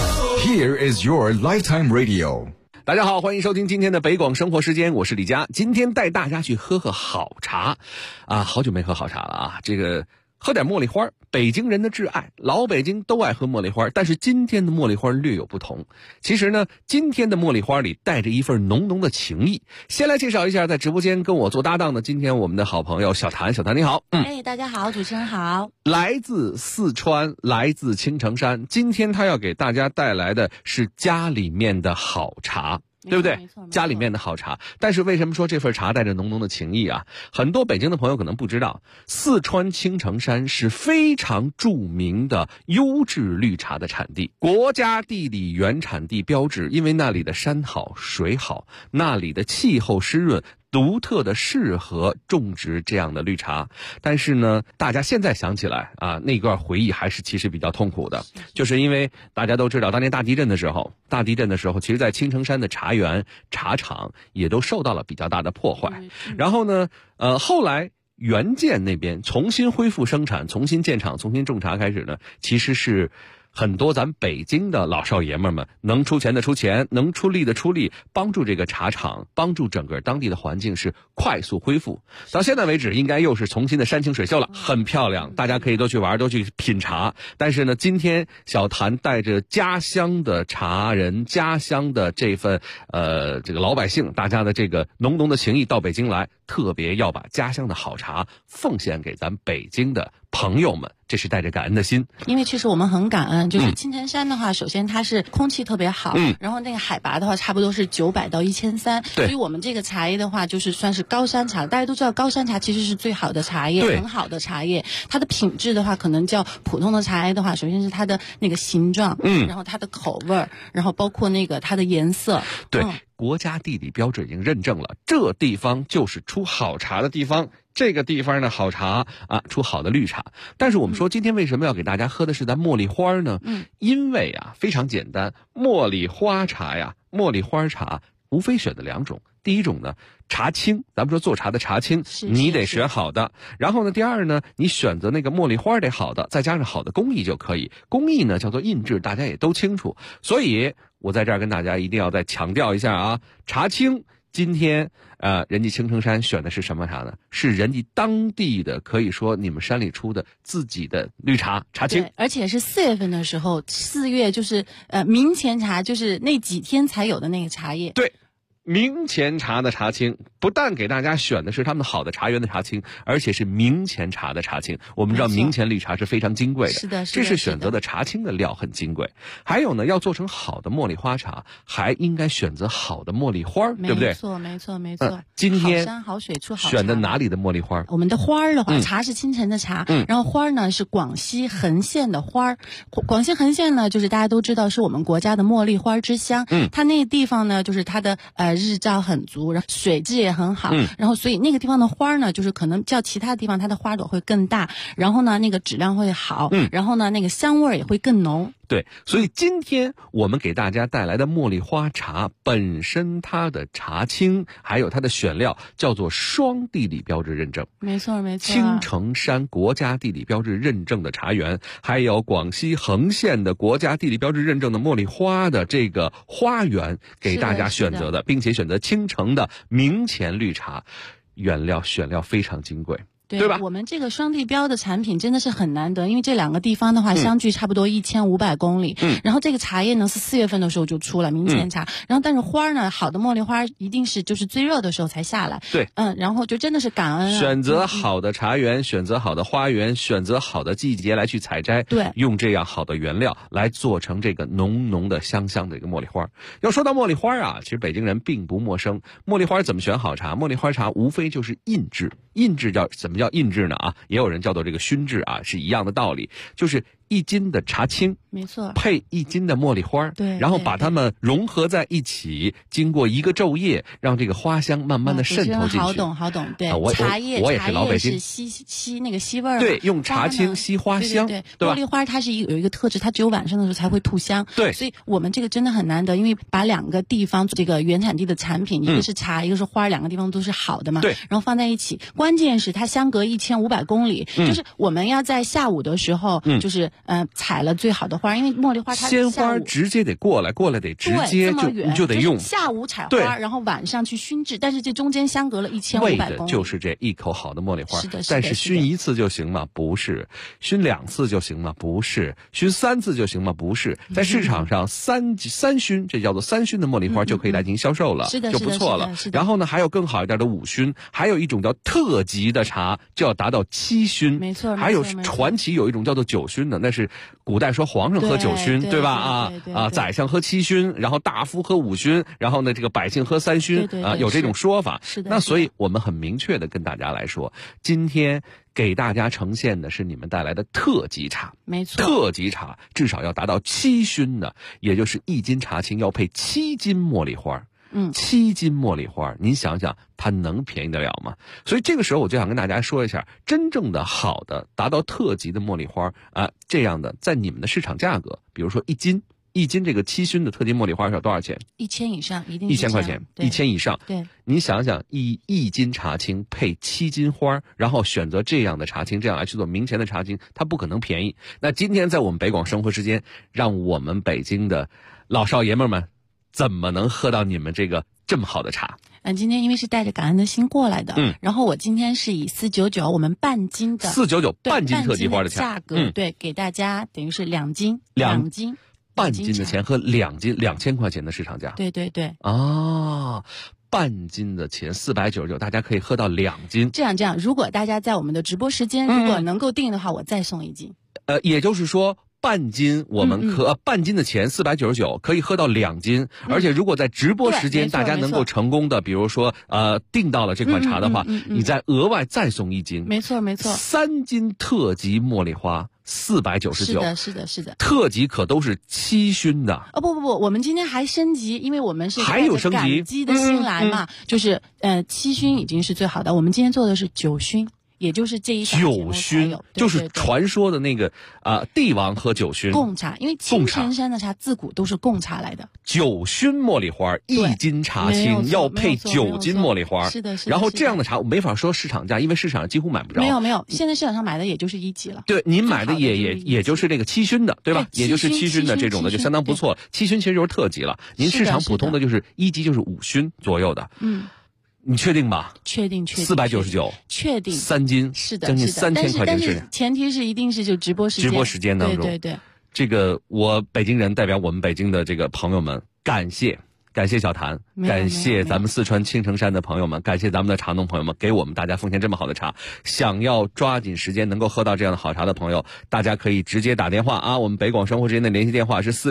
Here is your lifetime radio。 大家好，欢迎收听今天的北广生活时间，我是李佳。今天带大家去喝好茶啊，好久没喝好茶了啊，这个喝点茉莉花，北京人的挚爱，老北京都爱喝茉莉花，但是今天的茉莉花略有不同。其实呢，今天的茉莉花里带着一份浓浓的情谊。先来介绍一下在直播间跟我做搭档的今天我们的好朋友小谭。小谭你好。 大家好，主持人好。 来自四川，来自青城山，今天他要给大家带来的是家里面的好茶，对不对？家里面的好茶。但是为什么说这份茶带着浓浓的情谊啊？很多北京的朋友可能不知道，四川青城山是非常著名的优质绿茶的产地，国家地理原产地标志，因为那里的山好水好，那里的气候湿润，独特的适合种植这样的绿茶。但是呢，大家现在想起来啊，那段回忆还是其实比较痛苦的，就是因为大家都知道当年大地震的时候，其实在青城山的茶园茶厂也都受到了比较大的破坏。然后呢后来原建那边重新恢复生产，重新建厂，重新种茶开始呢，其实是很多咱北京的老少爷们们能出钱的出钱，能出力的出力，帮助这个茶厂，帮助整个当地的环境是快速恢复。到现在为止应该又是重新的山清水秀了，很漂亮，大家可以都去玩，都去品茶。但是呢，今天小谭带着家乡的茶人，家乡的这份这个老百姓，大家的这个浓浓的情谊到北京来，特别要把家乡的好茶奉献给咱北京的朋友们，这是带着感恩的心。 因为确实我们很感恩，就是青城山的话，首先它是空气特别好，然后那个海拔的话差不多是900到1300，所以我们这个茶叶的话就是算是高山茶。大家都知道高山茶其实是最好的茶叶，很好的茶叶。它的品质的话可能叫普通的茶叶的话，首先是它的那个形状，然后它的口味，然后包括那个它的颜色。 对，国家地理标志已经认证了，这地方就是出好茶的地方。这个地方呢，好茶啊，出好的绿茶。但是我们说今天为什么要给大家喝的是咱茉莉花呢？因为啊，非常简单，茉莉花茶呀，茉莉花茶无非选的2种。第一种呢，茶青，咱们说做茶的茶青，你得选好的。然后呢，第二呢，你选择那个茉莉花得好的，再加上好的工艺就可以。工艺呢叫做印制，大家也都清楚。所以我在这儿跟大家一定要再强调一下啊，茶青今天人家青城山选的是什么茶呢？是人家当地的，可以说你们山里出的自己的绿茶，茶青。 而且是4月份的时候，4月就是明前茶，就是那几天才有的那个茶叶。 对。 明前茶的茶青，不但给大家选的是他们好的茶园的茶青，而且是明前茶的茶青。我们知道明前绿茶是非常金贵的， 是的， 这是选择的茶青的料很金贵。还有呢，要做成好的茉莉花茶，还应该选择好的茉莉花，对不对？ 没错。 今天好山好水出好茶。 选的哪里的茉莉花？ 我们的花儿的话，茶是青城的茶，然后花儿呢是广西横县的花儿。广西横县呢，就是大家都知道是我们国家的茉莉花之乡。它那个地方呢，就是它的日照很足，然后水质也很好，然后所以那个地方的花呢，就是可能较其他地方它的花朵会更大，然后呢那个质量会好，然后呢那个香味也会更浓。 对，所以今天我们给大家带来的茉莉花茶本身它的茶青还有它的选料叫做双地理标志认证， 没错， 青城山国家地理标志认证的茶园，还有广西横县的国家地理标志认证的茉莉花的这个花园给大家选择的，并且选择青城的明前绿茶，原料选料非常金贵。对吧？ 我们这个双地标的产品真的是很难得，因为这两个地方的话相距差不多1500公里。然后这个茶叶呢是4月份的时候就出了明前茶，然后但是花呢，好的茉莉花一定是就是最热的时候才下来。 对， 然后就真的是感恩选择好的茶园，选择好的花园，选择好的季节来去采摘， 对， 用这样好的原料来做成这个浓浓的香香的一个茉莉花。要说到茉莉花啊，其实北京人并不陌生。茉莉花怎么选好茶？茉莉花茶无非就是印制。印制怎么叫印制呢？也有人叫做这个熏制是一样的道理，就是1斤的茶青， 没错， 配1斤的茉莉花， 对， 然后把它们融合在一起，经过一个昼夜，让这个花香慢慢的渗透进去。 好懂，对，茶叶我也是老北京， 是吸那个吸味儿， 对，用茶青吸花香， 对， 吧？ 茉莉花它是有一个特质，它只有晚上的时候才会吐香， 对， 所以我们这个真的很难得，因为把2个地方这个原产地的产品，一个是茶，一个是花，2个地方都是好的嘛， 对， 然后放在一起，关键是它相隔1500公里，就是我们要在下午的时候，就是采了最好的花，因为茉莉花它鲜花直接得过来得直接就得用， 下午采花，然后晚上去熏制，但是这中间相隔了1500公里， 为的就是这一口好的茉莉花。 是的， 但是熏1次就行吗？不是。熏2次就行吗？不是。熏3次就行吗？不是。在市场上三熏，这叫做3熏的茉莉花就可以来进行销售了，就不错了。然后呢，还有更好一点的5熏，还有一种叫特级的茶就要达到7熏， 没错。 还有传奇有一种叫做9熏的，那是古代说皇上喝9熏，对吧？宰相喝7熏，然后大夫喝5熏，然后呢这个百姓喝3熏，有这种说法。 是的。 那所以我们很明确的跟大家来说，今天给大家呈现的是你们带来的特级茶， 没错。 特级茶至少要达到7熏的，也就是1斤茶青要配7斤茉莉花。7斤茉莉花，您想想它能便宜得了吗？所以这个时候我就想跟大家说一下，真正的好的达到特级的茉莉花这样的在你们的市场价格，比如说1斤这个7熏的特级茉莉花要多少钱 ？1000以上，一定 1000块钱，1000以上。 对， 您想想，一斤茶青配7斤花，然后选择这样的茶青，这样来去做明前的茶青，它不可能便宜。那今天在我们北广生活时间，让我们北京的老少爷们们怎么能喝到你们这个这么好的茶？ 今天因为是带着感恩的心过来的，然后我今天是以499我们半斤的 499半斤特级花的价格，对，给大家等于是2斤， 半斤的钱和2斤2000块钱的市场价。 对半斤的钱499，大家可以喝到2斤。 这样，如果大家在我们的直播时间如果能够订的话，我再送1斤。 也就是说。半斤我们半斤的钱499可以喝到2斤，而且如果在直播时间大家能够成功的，比如说订到了这款茶的话，你再额外再送1斤。 没错 ，3斤特级茉莉花499。 是的。 特级可都是7熏的。 不，我们今天还升级，因为我们是还有升级， 感激的心来嘛，就是7熏已经是最好的，我们今天做的是9熏。也就是这一 9熏，就是传说的那个帝王喝9熏贡茶，因为青城山的茶自古都是贡茶来的。 9熏茉莉花1斤茶青要配9斤茉莉花， 是的。 然后这样的茶我没法说市场价，因为市场上几乎买不着。 没有，现在市场上买的也就是1级了。 对，您买的也就是这个7熏的，对吧？也就是7熏的这种的就相当不错。7熏其实就是特级了，您市场普通的就是1级就是5熏左右的。你确定吧？ 确定。 499， 确定。 3斤， 是的， 将近3000块钱是。但是前提是一定是就直播时间当中。 对。 这个我北京人代表我们北京的这个朋友们，感谢感谢小谭，感谢咱们四川青城山的朋友们，感谢咱们的茶农朋友们，给我们大家奉献这么好的茶。想要抓紧时间能够喝到这样的好茶的朋友，大家可以直接打电话啊！我们北广生活之间的联系电话是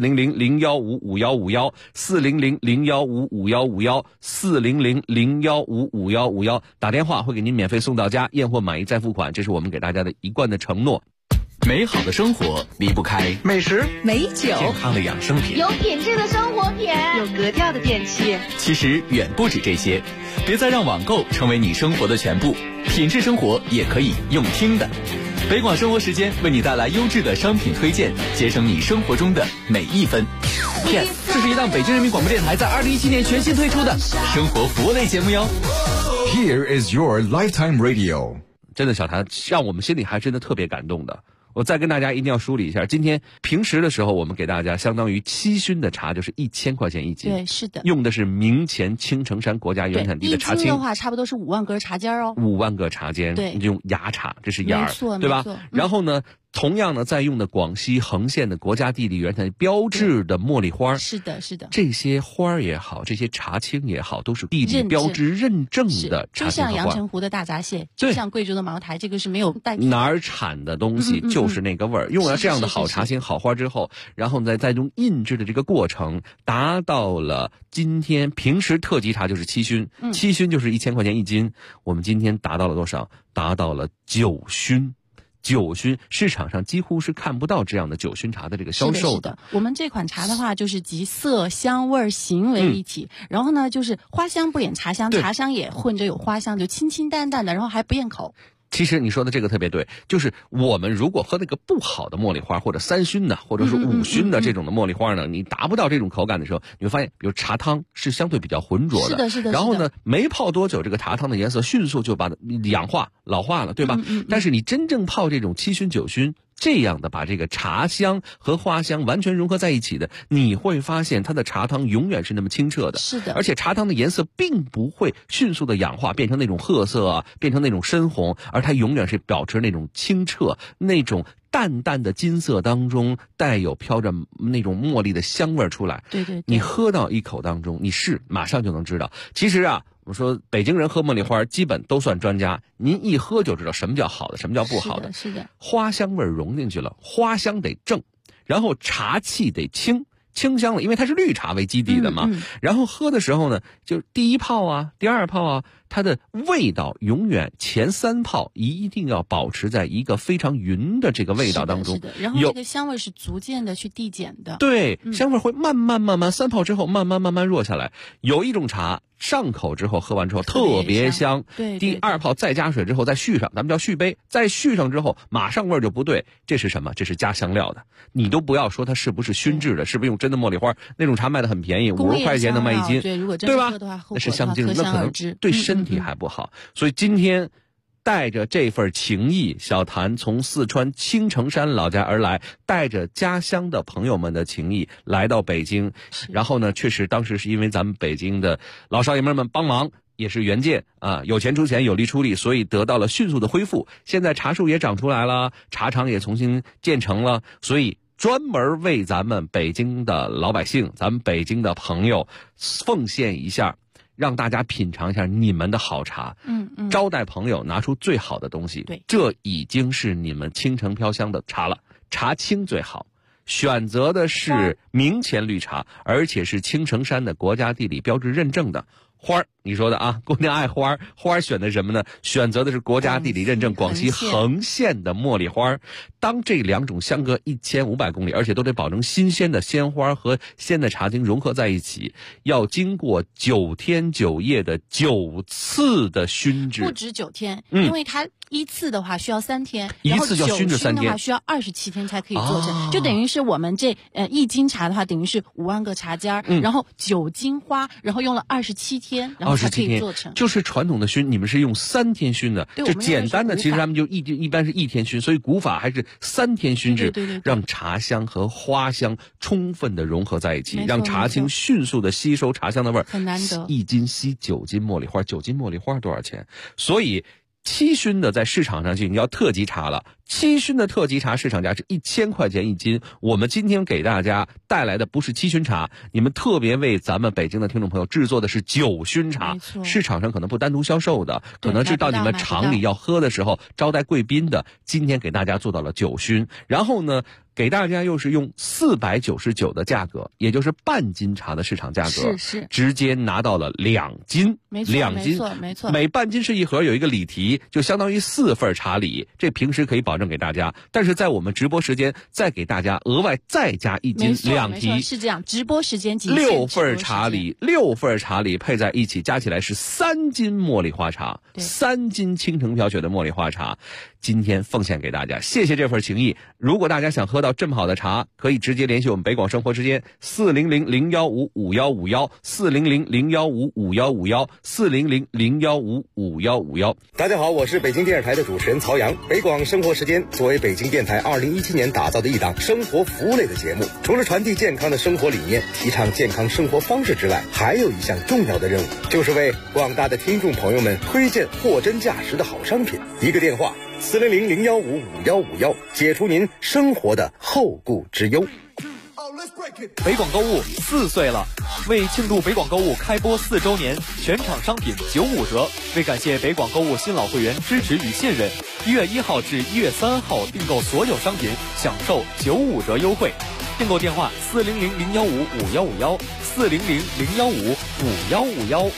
400-015-5151，400-015-5151，400-015-5151，打电话会给您免费送到家，验货满意再付款，这是我们给大家的一贯的承诺。 美好的生活离不开美食、 美酒、 健康的养生品、 有品质的生活品、 有格调的电器。 其实远不止这些，别再让网购成为你生活的全部，品质生活也可以用听的。北广生活时间为你带来优质的商品推荐，节省你生活中的每一分。 Yes， 这是一档北京人民广播电台在2017年全新推出的生活服务类节目哟。 Here is your lifetime radio。 真的，小谭让我们心里还真的特别感动的。我再跟大家一定要梳理一下，今天平时的时候，我们给大家相当于7熏的茶，就是1000块钱一斤。 对，是的。 用的是明前青城山国家原产地的茶青。 一斤的话，差不多是5万根茶尖哦。 5万个茶尖， 对， 用芽茶，这是芽儿，对吧？ 然后呢，同样呢，在用的广西横县的国家地理原产地标志的茉莉花。 是的，是的。 这些花儿也好，这些茶青也好，都是地理标志认证的茶青和花。 就像阳澄湖的大闸蟹，就像贵州的茅台，这个是没有代替。 哪儿产的东西就是那个味儿。用了这样的好茶青、好花之后，然后在用印制的这个过程，达到了今天平时特级茶就是7熏，7熏就是1000块钱一斤。我们今天达到了多少？达到了9熏。9熏市场上几乎是看不到这样的9熏茶的这个销售的。 我们这款茶的话，就是集色、香味、形为一体，然后呢，就是花香不掩茶香，茶香也混着有花香，就清清淡淡的，然后还不厌口。 其实你说的这个特别对，就是我们如果喝那个不好的茉莉花，或者3熏的，或者是5熏的这种的茉莉花呢，你达不到这种口感的时候，你会发现，比如茶汤是相对比较浑浊的， 是的，是的。 然后呢，没泡多久，这个茶汤的颜色迅速就把它氧化、老化了，对吧？但是你真正泡这种7熏、9熏。这样的把这个茶香和花香完全融合在一起的，你会发现它的茶汤永远是那么清澈的。 是的， 而且茶汤的颜色并不会迅速的氧化变成那种褐色啊，变成那种深红，而它永远是保持那种清澈，那种淡淡的金色当中带有飘着那种茉莉的香味出来。 对对， 你喝到一口当中，你马上就能知道。其实啊，我说北京人喝茉莉花基本都算专家，您一喝就知道什么叫好的，什么叫不好的。 是的， 花香味融进去了，花香得正，然后茶气得清香了，因为它是绿茶为基底的嘛。然后喝的时候呢，就第一泡啊，第二泡啊，它的味道永远前3泡一定要保持在一个非常匀的这个味道当中。 是的，然后这个香味是逐渐的去递减的。 对，香味会慢慢3泡之后慢慢弱下来。有一种茶上口之后喝完之后特别香， 对， 第2泡再加水之后再续上，咱们叫续杯，再续上之后马上味儿就不对，这是什么？这是加香料的。你都不要说它是不是熏制的，是不是用真的茉莉花？那种茶卖的很便宜，50块钱能卖1斤， 对，如果真对吧？ 喝的话， 那是香精，那可能对身体还不好。所以今天带着这份情谊，小谭从四川青城山老家而来，带着家乡的朋友们的情谊来到北京。然后呢，确实当时是因为咱们北京的老少爷们帮忙，也是援建啊，有钱出钱，有力出力，所以得到了迅速的恢复。现在茶树也长出来了，茶厂也重新建成了，所以专门为咱们北京的老百姓，咱们北京的朋友奉献一下，让大家品尝一下你们的好茶。招待朋友拿出最好的东西， 对， 这已经是你们倾城飘香的茶了。茶青最好，选择的是明前绿茶，而且是青城山的国家地理标志认证的。花儿，你说的啊，姑娘爱花儿，花儿选的什么呢？选择的是国家地理认证广西横县的茉莉花。当这2种相隔1500公里，而且都得保证新鲜的鲜花和鲜的茶精融合在一起，要经过9天9夜的9次的熏制， 不止9天，因为它一次的话需要3天， 一次就要熏制3天， 然后9熏的话需要27天才可以做成，就等于是我们这1斤茶的话，等于是5万个茶尖然后9斤花，然后用了27天，然后才可以做成。 就是传统的熏，你们是用3天熏的，就简单的，其实他们就一般是1天熏，所以古法还是3天熏制， 对， 让茶香和花香充分的融合在一起，让茶青迅速的吸收茶香的味儿， 很难得。 1斤吸9斤茉莉花，9斤茉莉花多少钱？所以7熏的在市场上去，你要特级茶了七旬的特级茶市场价是1000块钱一斤。我们今天给大家带来的不是七旬茶，你们特别为咱们北京的听众朋友制作的是9旬茶，市场上可能不单独销售的，可能是到你们厂里要喝的时候招待贵宾的，今天给大家做到了9旬。然后呢，给大家又是用499的价格，也就是半斤茶的市场价格， 是直接拿到了2斤， 没错 2斤， 没错， 每半斤是一盒，有一个礼题，就相当于4份茶礼，这平时可以保证给大家，但是在我们直播时间再给大家额外再加1斤2提， 是这样，直播时间 6份茶礼，6份茶礼配在一起，加起来是3斤茉莉花茶，3斤青城飘雪的茉莉花茶，今天奉献给大家，谢谢这份情谊。如果大家想喝到这么好的茶，可以直接联系我们北广生活时间400-015-5151，400-015-5151，400-015-5151。 大家好，我是北京电视台的主持人曹阳。北广生活时间作为北京电台2017年打造的一档生活服务类的节目，除了传递健康的生活理念，提倡健康生活方式之外，还有一项重要的任务，就是为广大的听众朋友们推荐货真价实的好商品。一个电话400-015-5151，解除您生活的后顾之忧。 北广购物4岁了，为庆祝北广购物开播4周年，全场商品95折。为感谢北广购物新老会员支持与信任，1月1号至1月3号订购所有商品享受95折优惠。订购电话400-015-5151，400-015-5151。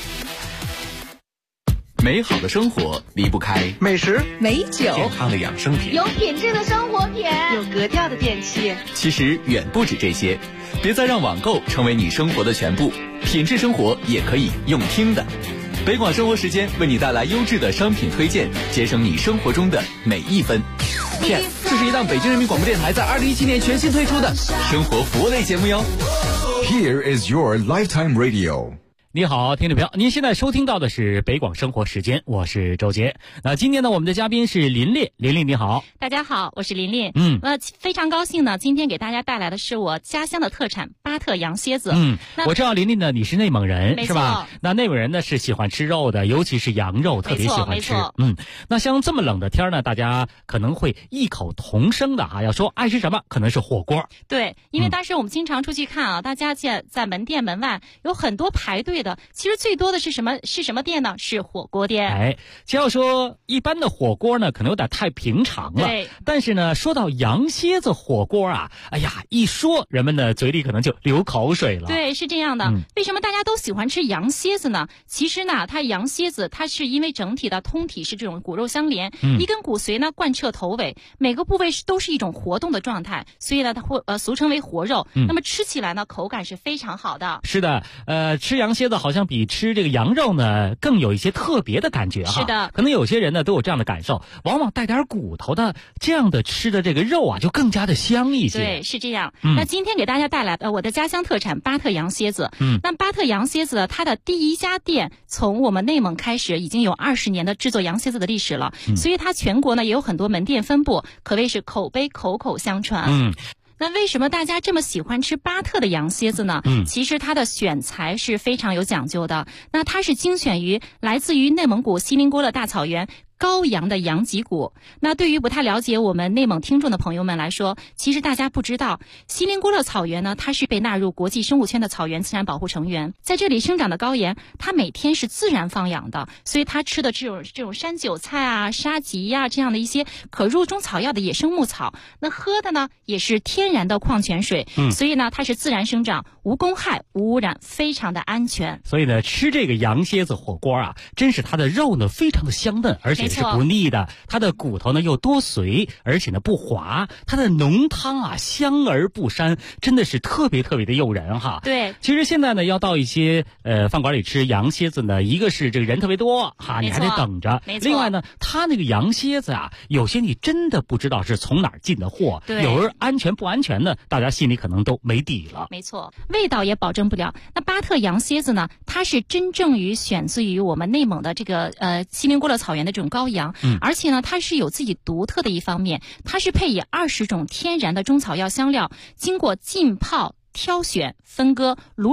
美好的生活离不开美食、 美酒、 健康的养生品， 有品质的生活品， 有格调的电器。 其实远不止这些，别再让网购成为你生活的全部，品质生活也可以用听的。北广生活时间为你带来优质的商品推荐，节省你生活中的每一分。Yes， 这是一档北京人民广播电台在2017年全新推出的生活服务类节目哟。 Here is your lifetime radio。 你好，听众朋友，您现在收听到的是北广生活时间，我是周杰。那今天呢，我们的嘉宾是琳琳，琳琳你好。 大家好，我是琳琳。非常高兴呢，今天给大家带来的是我家乡的特产巴特羊蝎子。 我知道琳琳呢，你是内蒙人是吧？那内蒙人呢是喜欢吃肉的，尤其是羊肉，特别喜欢吃。那像这么冷的天呢，大家可能会异口同声的要说爱吃什么，可能是火锅。 对，因为当时我们经常出去看大家在门店门外有很多排队的，其实最多的是什么店呢？是火锅店。 只要说一般的火锅呢，可能有点太平常了。 对。 但是呢，说到羊蝎子火锅一说人们的嘴里可能就流口水了。 对，是这样的。为什么大家都喜欢吃羊蝎子呢？其实呢，它羊蝎子它是因为整体的通体是这种骨肉相连，一根骨髓呢贯彻头尾，每个部位都是一种活动的状态，所以呢，它俗称为活肉。那么吃起来呢，口感是非常好的。 是的，吃羊蝎子好像比吃这个羊肉呢更有一些特别的感觉是的， 可能有些人呢都有这样的感受，往往带点骨头的这样的吃的这个肉就更加的香一些。 对，是这样。那今天给大家带来我的家乡特产巴特羊蝎子。那巴特羊蝎子它的第一家店从我们内蒙开始，已经有20年的制作羊蝎子的历史了，所以它全国呢也有很多门店分布，可谓是口碑口口相传。那为什么大家这么喜欢吃巴特的羊蝎子呢？其实它的选材是非常有讲究的。那它是精选于来自于内蒙古锡林郭勒大草原高阳的羊脊骨。那对于不太了解我们内蒙听众的朋友们来说，其实大家不知道，锡林郭勒草原呢，它是被纳入国际生物圈的草原自然保护成员。在这里生长的高原，它每天是自然放养的，所以它吃的这种山韭菜沙棘这样的一些可入中草药的野生牧草，那喝的呢也是天然的矿泉水。所以呢，它是自然生长，无公害，无污染，非常的安全。 所以呢，吃这个羊蝎子火锅真是它的肉呢非常的香嫩，而且是不腻的，它的骨头呢又多髓，而且呢不滑，它的浓汤香而不膻，真的是特别特别的诱人对， 其实现在呢要到一些饭馆里吃羊蝎子呢，一个是这个人特别多你还得等着，另外呢它那个羊蝎子有些你真的不知道是从哪儿进的货，有时安全不安全的，大家心里可能都没底了。 没错，味道也保证不了。那巴特羊蝎子呢，它是真正选自于我们内蒙的这个锡林郭勒草原的这种高羊，而且呢它是有自己独特的一方面，它是配以20种天然的中草药香料，经过浸泡、挑选、分割、卤煮，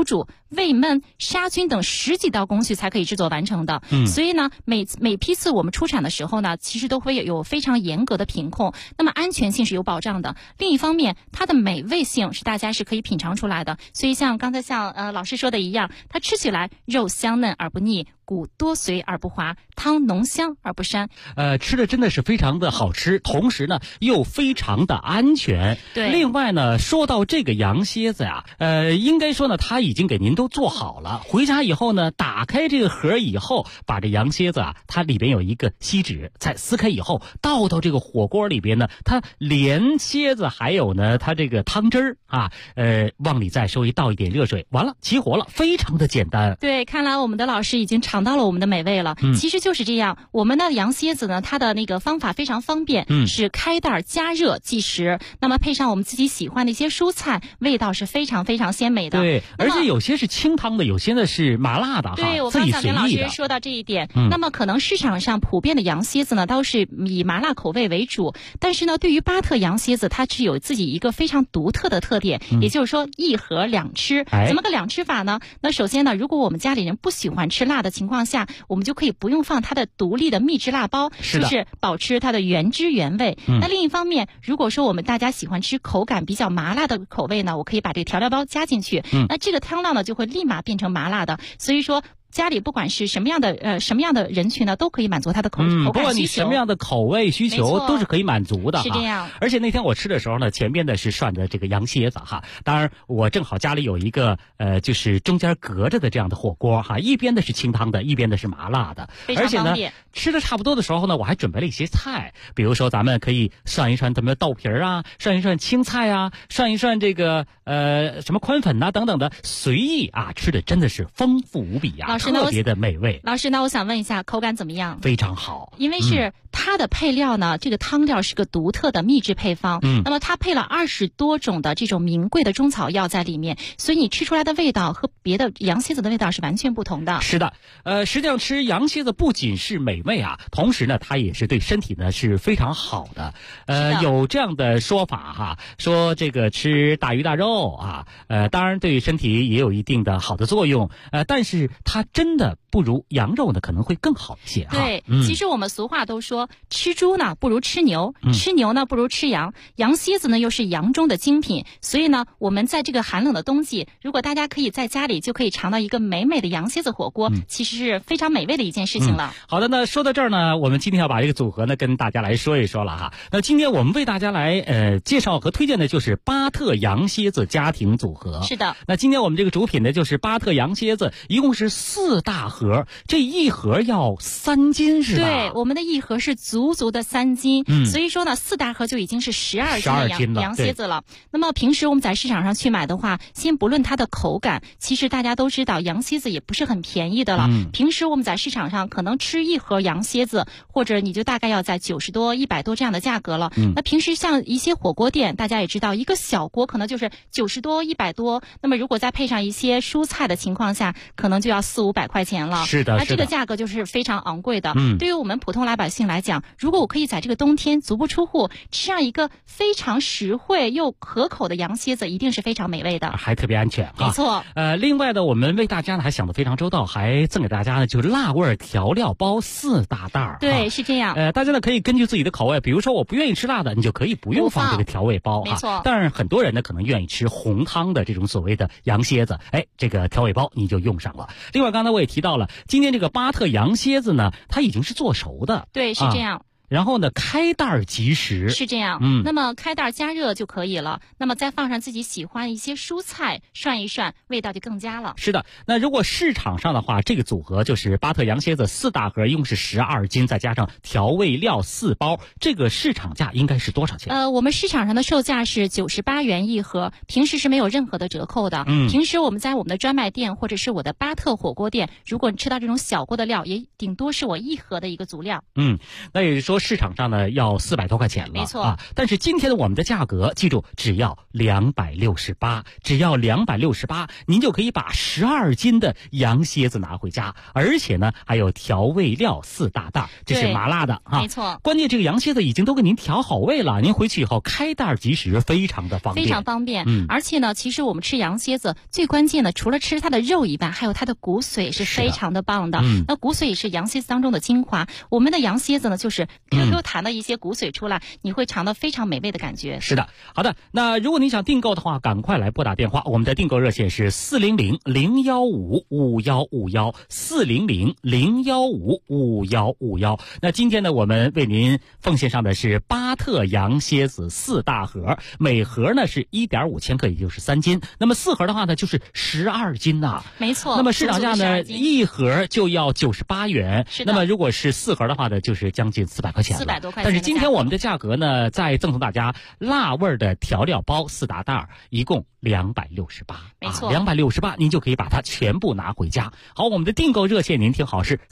煨焖、杀菌等10几道工序才可以制作完成的。所以呢，每批次我们出产的时候呢，其实都会有非常严格的品控，那么安全性是有保障的。另一方面，它的美味性是大家是可以品尝出来的。所以像刚才老师说的一样，它吃起来肉香嫩而不腻，骨多髓而不滑，汤浓香而不膻。 吃的真的是非常的好吃，同时呢又非常的安全。 对。 另外呢，说到这个羊蝎子呀，应该说呢，它已经给您都做好了。回家以后呢，打开这个盒以后，把这羊蝎子啊，它里边有一个锡纸，再撕开以后，倒到这个火锅里边呢，它连蝎子还有呢，它这个汤汁儿啊，往里再稍微倒一点热水，完了起火了，非常的简单。 对，看来我们的老师已经尝到了我们的美味了。其实就是这样，我们的羊蝎子呢，它的那个方法非常方便，是开袋加热即食，那么配上我们自己喜欢的一些蔬菜，味道是非常非常鲜美的。 对，而且有些是清汤的，有些呢是麻辣的。 对，我刚想跟老师说到这一点。那么可能市场上普遍的羊蝎子呢，都是以麻辣口味为主，但是呢，对于巴特羊蝎子，它是有自己一个非常独特的特点，也就是说一盒两吃。怎么个两吃法呢？那首先呢，如果我们家里人不喜欢吃辣的情况下，我们就可以不用放它的独立的秘制辣包，就是保持它的原汁原味。那另一方面，如果说我们大家喜欢吃口感比较麻辣的口味呢，我可以把这个调料包加进去，那这个汤料呢就会立马变成麻辣的。所以说家里不管是什么样的人群呢，都可以满足他的口感需求。 不管你什么样的口味需求都是可以满足的。 是这样。 而且那天我吃的时候呢，前面的是涮的这个羊蝎子哈，当然我正好家里有一个就是中间隔着的这样的火锅哈，一边的是清汤的，一边的是麻辣的，而且呢吃的差不多的时候呢，我还准备了一些菜，比如说咱们可以涮一涮咱们的豆皮啊，涮一涮青菜啊，涮一涮这个什么宽粉啊等等的，随意啊，吃的真的是丰富无比啊。特别的美味。 老师，那我想问一下，口感怎么样？ 非常好， 因为是它的配料呢，这个汤料是个独特的秘制配方，那么它配了20多种的这种名贵的中草药在里面，所以你吃出来的味道和别的羊蝎子的味道是完全不同的。 是的，实际上吃羊蝎子不仅是美味啊，同时呢，它也是对身体呢是非常好的。有这样的说法哈，说这个吃大鱼大肉啊，当然对身体也有一定的好的作用，但是它真的不如羊肉呢可能会更好一些哈。 对，其实我们俗话都说，吃猪呢不如吃牛，吃牛呢不如吃羊，羊蝎子呢又是羊中的精品，所以呢，我们在这个寒冷的冬季，如果大家可以在家里就可以尝到一个美美的羊蝎子火锅，其实是非常美味的一件事情了。 好的，那说到这儿呢，我们今天要把这个组合呢跟大家来说一说了哈。那今天我们为大家来介绍和推荐的就是巴特羊蝎子家庭组合。 是的。 那今天我们这个主品呢就是巴特羊蝎子，一共是4大盒，这一盒要3斤是吧？ 对，我们的一盒是足足的3斤，所以说呢，4大盒就已经是12斤的羊蝎子了。那么平时我们在市场上去买的话，先不论它的口感，其实大家都知道羊蝎子也不是很便宜的了。平时我们在市场上可能吃一盒羊蝎子，或者你就大概要在90多、100多这样的价格了。那平时像一些火锅店，大家也知道，一个小锅可能就是90多、100多，那么如果再配上一些蔬菜的情况下，可能就要400、500块钱了。 是的， 那这个价格就是非常昂贵的。对于我们普通老百姓来讲，如果我可以在这个冬天足不出户吃上一个非常实惠又可口的羊蝎子，一定是非常美味的， 还特别安全。 没错。 另外呢，我们为大家呢还想得非常周到，还赠给大家呢就是辣味调料包4大袋。 对，是这样。 大家呢可以根据自己的口味，比如说我不愿意吃辣的，你就可以不用放这个调味包。 没错。 但是很多人呢可能愿意吃红汤的这种所谓的羊蝎子，这个调味包你就用上了。另外刚才我也提到了，今天这个巴特羊蝎子呢，它已经是做熟的。 对，是这样。 然后呢，开袋即食， 是这样。那么开袋加热就可以了。那么再放上自己喜欢一些蔬菜，涮一涮，味道就更佳了。 是的。那如果市场上的话，这个组合就是巴特羊蝎子4大盒，一共是12斤，再加上调味料4包，这个市场价应该是多少钱？ 我们市场上的售价是98元一盒，平时是没有任何的折扣的。平时我们在我们的专卖店或者是我的巴特火锅店，如果你吃到这种小锅的料，也顶多是我1盒的一个足料。 那也就是说， 市场上呢要400多块钱了， 没错啊。但是今天的我们的价格，记住，只要268，只要268，您就可以把12斤的羊蝎子拿回家，而且呢还有调味料4大袋，这是麻辣的啊。 没错。 关键这个羊蝎子已经都给您调好味了，您回去以后开袋即食，非常的方便， 非常方便。而且呢，其实我们吃羊蝎子最关键的，除了吃它的肉以外，还有它的骨髓是非常的棒的。那骨髓也是羊蝎子当中的精华。我们的羊蝎子呢，就是 QQ 弹的一些骨髓出来，你会尝到非常美味的感觉。 是的，好的。那如果你想订购的话，赶快来拨打电话，我们的订购热线是400-015-5151，400-015-5151。那今天呢，我们为您奉献上的是巴特羊蝎子4大盒，每盒呢是1.5千克，也就是3斤。那么4盒的话呢，就是12斤呐。 没错。 那么市场价呢，一盒就要98元。 是的。 那么如果是4盒的话呢，就是将近400块钱了。 400多块钱。 但是今天我们的价格呢，再赠送大家辣味的调料包4大袋，一共268。 没错 ，268，您就可以把它全部拿回家。好，我们的订购热线您听好，是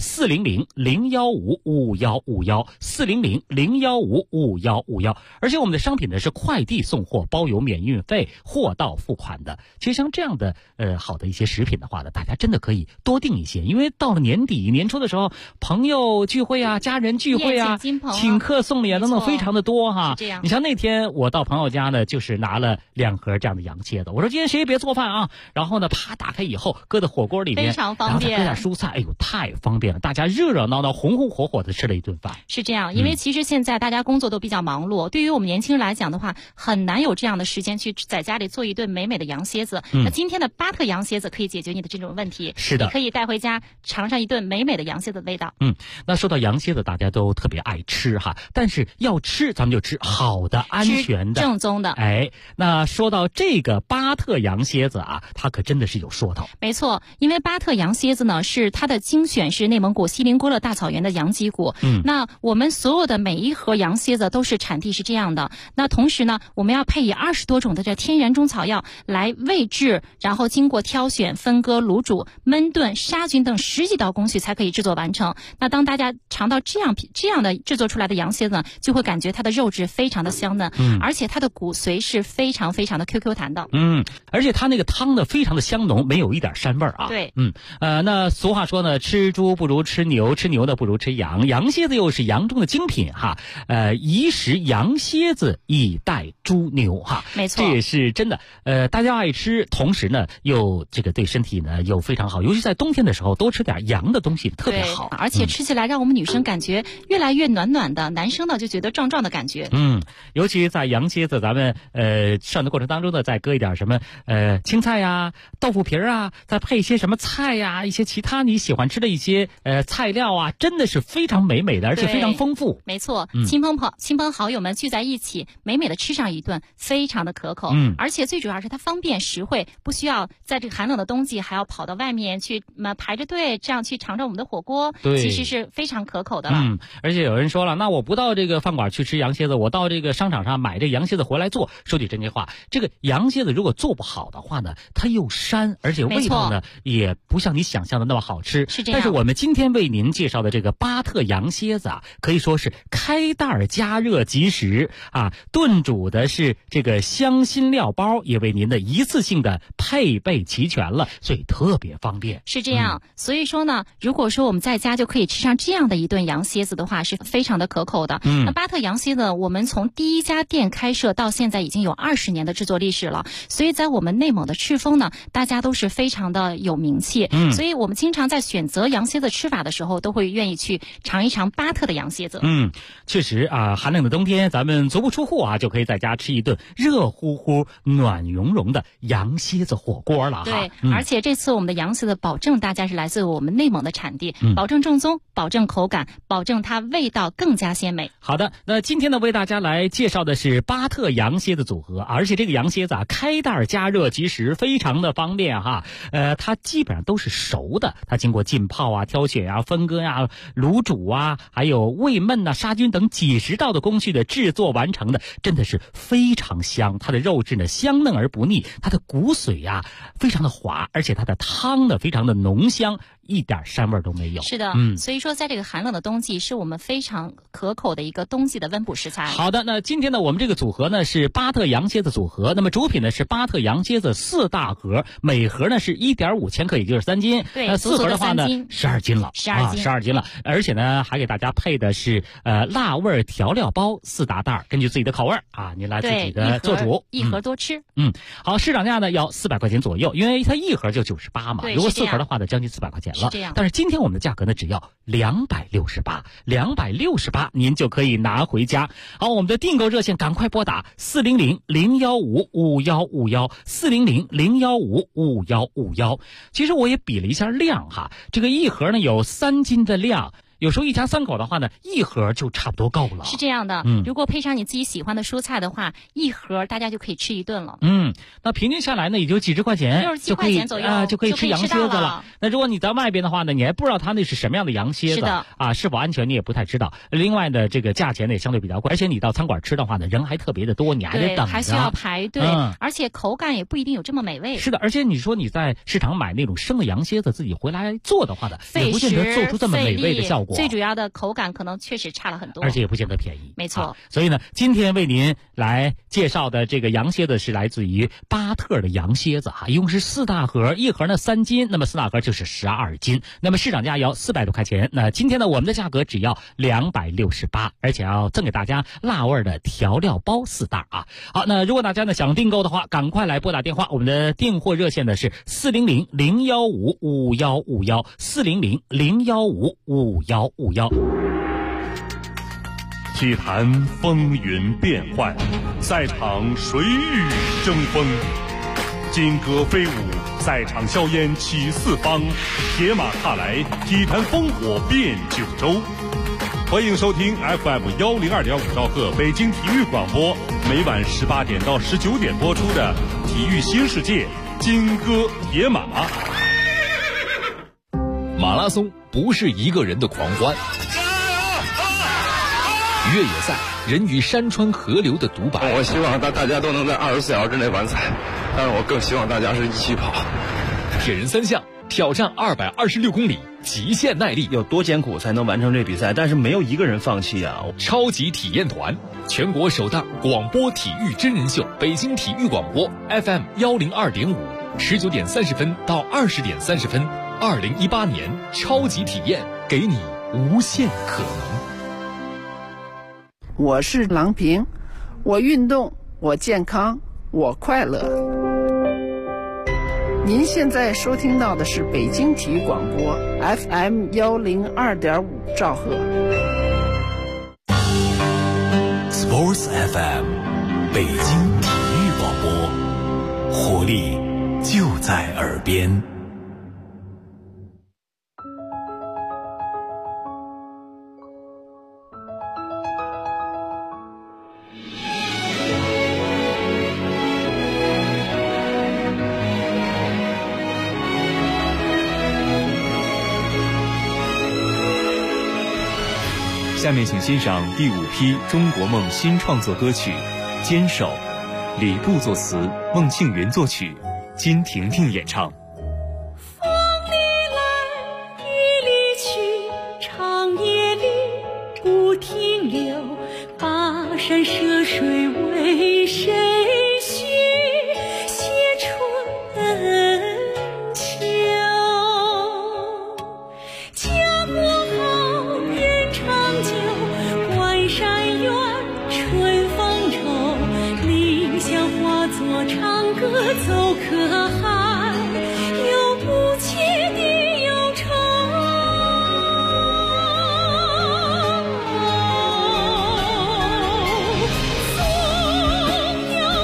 400-015-5151，400-015-5151。而且我们的商品呢是快递送货，包邮免运费，货到付款的。其实像这样的好的一些食品的话呢，大家真的可以多订一些，因为到了年底年初的时候，朋友聚会啊，家人聚会啊，请客送礼啊等等非常的多哈。 这样。 你像那天我到朋友家呢，就是拿了2盒这样的羊蝎子，我说今天谁也别做饭啊，然后呢啪打开以后搁到火锅里面， 非常方便， 然后再搁点蔬菜，哎呦太方便了，大家热热闹闹红红火火的吃了一顿饭。 是这样，因为其实现在大家工作都比较忙碌，对于我们年轻人来讲的话，很难有这样的时间去在家里做一顿美美的羊蝎子。那今天的巴特羊蝎子可以解决你的这种问题。 是的， 你可以带回家尝上一顿美美的羊蝎子的味道。 那说到羊蝎子，大家都特别爱吃哈，但是要吃咱们就吃好的、安全的、 正宗的。 哎，那说到这个巴特羊蝎子啊，它可真的是有说头。 没错，因为巴特羊蝎子呢，是它的精选是内蒙古锡林郭勒大草原的羊脊骨。那我们所有的每一盒羊蝎子都是产地是这样的。那同时呢，我们要配以20多种的这天然中草药来味制，然后经过挑选、分割、卤煮、焖炖、杀菌等10几道工序才可以制作完成。那当大家尝到这样的制作出来的羊蝎子呢，就会感觉它的肉质非常的香嫩，而且它的骨髓是非常非常的 QQ 弹的。 而且它那个汤呢非常的香浓，没有一点膻味啊。 对。 那俗话说呢，吃猪不如吃牛，吃牛的不如吃羊，羊蝎子又是羊中的精品哈。宜食羊蝎子以待猪牛哈。 没错， 这也是真的。大家爱吃，同时呢又这个对身体呢又非常好，尤其在冬天的时候多吃点羊的东西特别好。 而且吃起来让我们女生感觉越来越暖暖的，男生呢就觉得壮壮的感觉。 尤其在羊蝎子咱们涮的过程当中呢，再搁一点什么青菜呀、豆腐皮啊，再配一些什么菜呀、一些其他你喜欢吃的一些菜料啊，真的是非常美美的，而且非常丰富。 没错，亲朋好友们聚在一起，美美的吃上一顿，非常的可口。而且最主要是它方便实惠，不需要在这个寒冷的冬季还要跑到外面去排着队，这样去尝尝我们的火锅，其实是非常可口的了。 而且有人说了，那我不到这个饭馆去吃羊蝎子，我到这个商场上买这羊蝎子回来做。说句真心话，这个羊蝎子如果做不好的话呢，它又膻，而且味道呢也不像你想象的那么好吃。 是这样。 但是我们今天为您介绍的这个巴特羊蝎子啊，可以说是开袋加热即食啊，炖煮的是这个香辛料包，也为您的一次性的配备齐全了，所以特别方便。 是这样。所以说呢，如果说我们在家就可以吃上这样的一顿羊蝎子的话，是非常的可口的。那巴特羊蝎子，我们从第一家店开设到现在已经有20年的制作历史了，所以在我们内蒙的赤峰呢，大家都是非常的有名气。所以我们经常在选择羊蝎子吃法的时候，都会愿意去尝一尝巴特的羊蝎子。 确实啊，寒冷的冬天咱们足不出户啊，就可以在家吃一顿热乎乎、暖融融的羊蝎子火锅了哈。 对，而且这次我们的羊蝎子保证大家是来自我们内蒙的产地，保证正宗，保证口感，保证它味道更加鲜美。 好的，那今天呢为大家来介绍的是巴特羊蝎子组合，而且这个羊蝎子啊开袋加热即食，非常的方便哈。它基本上都是熟的，它经过浸泡啊、挑选啊、分割啊、卤煮啊，还有煨焖啊、杀菌等几十道的工序的制作完成的，真的是非常香。它的肉质呢香嫩而不腻，它的骨髓啊非常的滑，而且它的汤呢非常的浓香。 一点膻味都没有。 是的，所以说在这个寒冷的冬季，是我们非常可口的一个冬季的温补食材。 好的，那今天呢，我们这个组合呢是巴特羊蝎子组合，那么主品呢是巴特羊蝎子4大盒，每盒呢是1.5千克，也就是3斤。 对， 那4盒的话呢12斤了，12斤了，而且呢还给大家配的是辣味调料包4大袋，根据自己的口味啊，您来自己的做主， 一盒多吃。 好，市场价呢要400块钱左右，因为它一盒就98嘛，如果4盒的话呢，将近400块钱了。但是今天我们的价格呢只要268，您就可以拿回家。好，我们的订购热线赶快拨打400-015-5151，400-015-5151。其实我也比了一下量哈，这个一盒呢有3斤的量。有时候一家3口的话呢，一盒就差不多够了。 是这样的，如果配上你自己喜欢的蔬菜的话，一盒大家就可以吃一顿了。 那平均下来呢，也就几十块钱 ，67块钱左右就可以吃羊蝎子了。那如果你在外边的话呢，你还不知道它那是什么样的羊蝎子啊，是否安全你也不太知道。另外呢，这个价钱呢也相对比较贵，而且你到餐馆吃的话呢，人还特别的多，你还得等着， 还需要排队，而且口感也不一定有这么美味。 是的，而且你说你在市场买那种生的羊蝎子自己回来做的话呢，也不见得做出这么美味的效果。 最主要的口感可能确实差了很多， 而且也不见得便宜。 没错， 所以呢，今天为您来介绍的这个羊蝎子是来自于巴特的羊蝎子一共是4大盒，一盒呢3斤，那么4大盒就是12斤，那么市场价要400多块钱。那今天呢，我们的价格只要268，而且要赠给大家辣味的调料包4袋啊。好，那如果大家呢想订购的话，赶快来拨打电话，我们的订货热线呢是400-015-5151，400-015-5151。 体坛风云变幻，赛场谁与争锋？金戈飞舞，赛场硝烟起四方，铁马踏来，体坛烽火遍九州。欢迎收听 FM102.5兆赫北京体育广播，每晚18点到19点播出的《体育新世界》金戈铁马。 马拉松不是一个人的狂欢，越野赛人与山川河流的独白。 我希望大家都能在24小时之内完赛，但是我更希望大家是一起跑。 铁人3项挑战226公里，极限耐力， 有多艰苦才能完成这比赛？但是没有一个人放弃啊！ 超级体验团，全国首档广播体育真人秀，北京体育广播 FM102.5，19点30分到20点30分，2018年超级体验，给你无限可能。 我是郎平，我运动，我健康，我快乐。您现在收听到的是北京体育广播 FM102.5兆赫。 Sports FM， 北京体育广播，活力就在耳边。 下面请欣赏第5批中国梦新创作歌曲《坚守》，李杜作词，孟庆云作曲，金婷婷演唱。 风里来，雨里去，长夜里不停留，跋山涉水为谁许？写春秋。家国好，人长久，关山远，春风愁。理想化作长歌走可海，有不竭的忧愁。风摇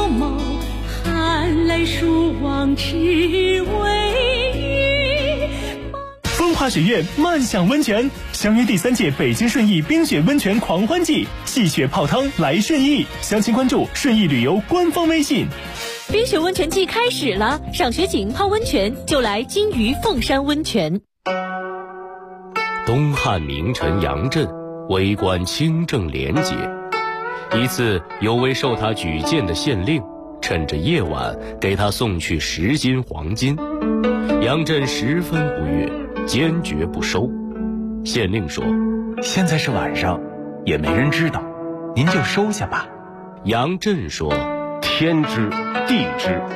多谋，含泪数往事为忆。 风华学院漫享温泉，相约第3届北京顺义冰雪温泉狂欢季，戏雪泡汤来顺义。详情关注顺义旅游官方微信。 冰雪温泉季开始了，赏雪景泡温泉就来金鱼凤山温泉。 东汉名臣杨震为官清正廉洁，一次有位受他举荐的县令趁着夜晚给他送去10斤黄金，杨震十分不悦，坚决不收。县令说： 现在是晚上，也没人知道，您就收下吧。 杨震说： 天知地知，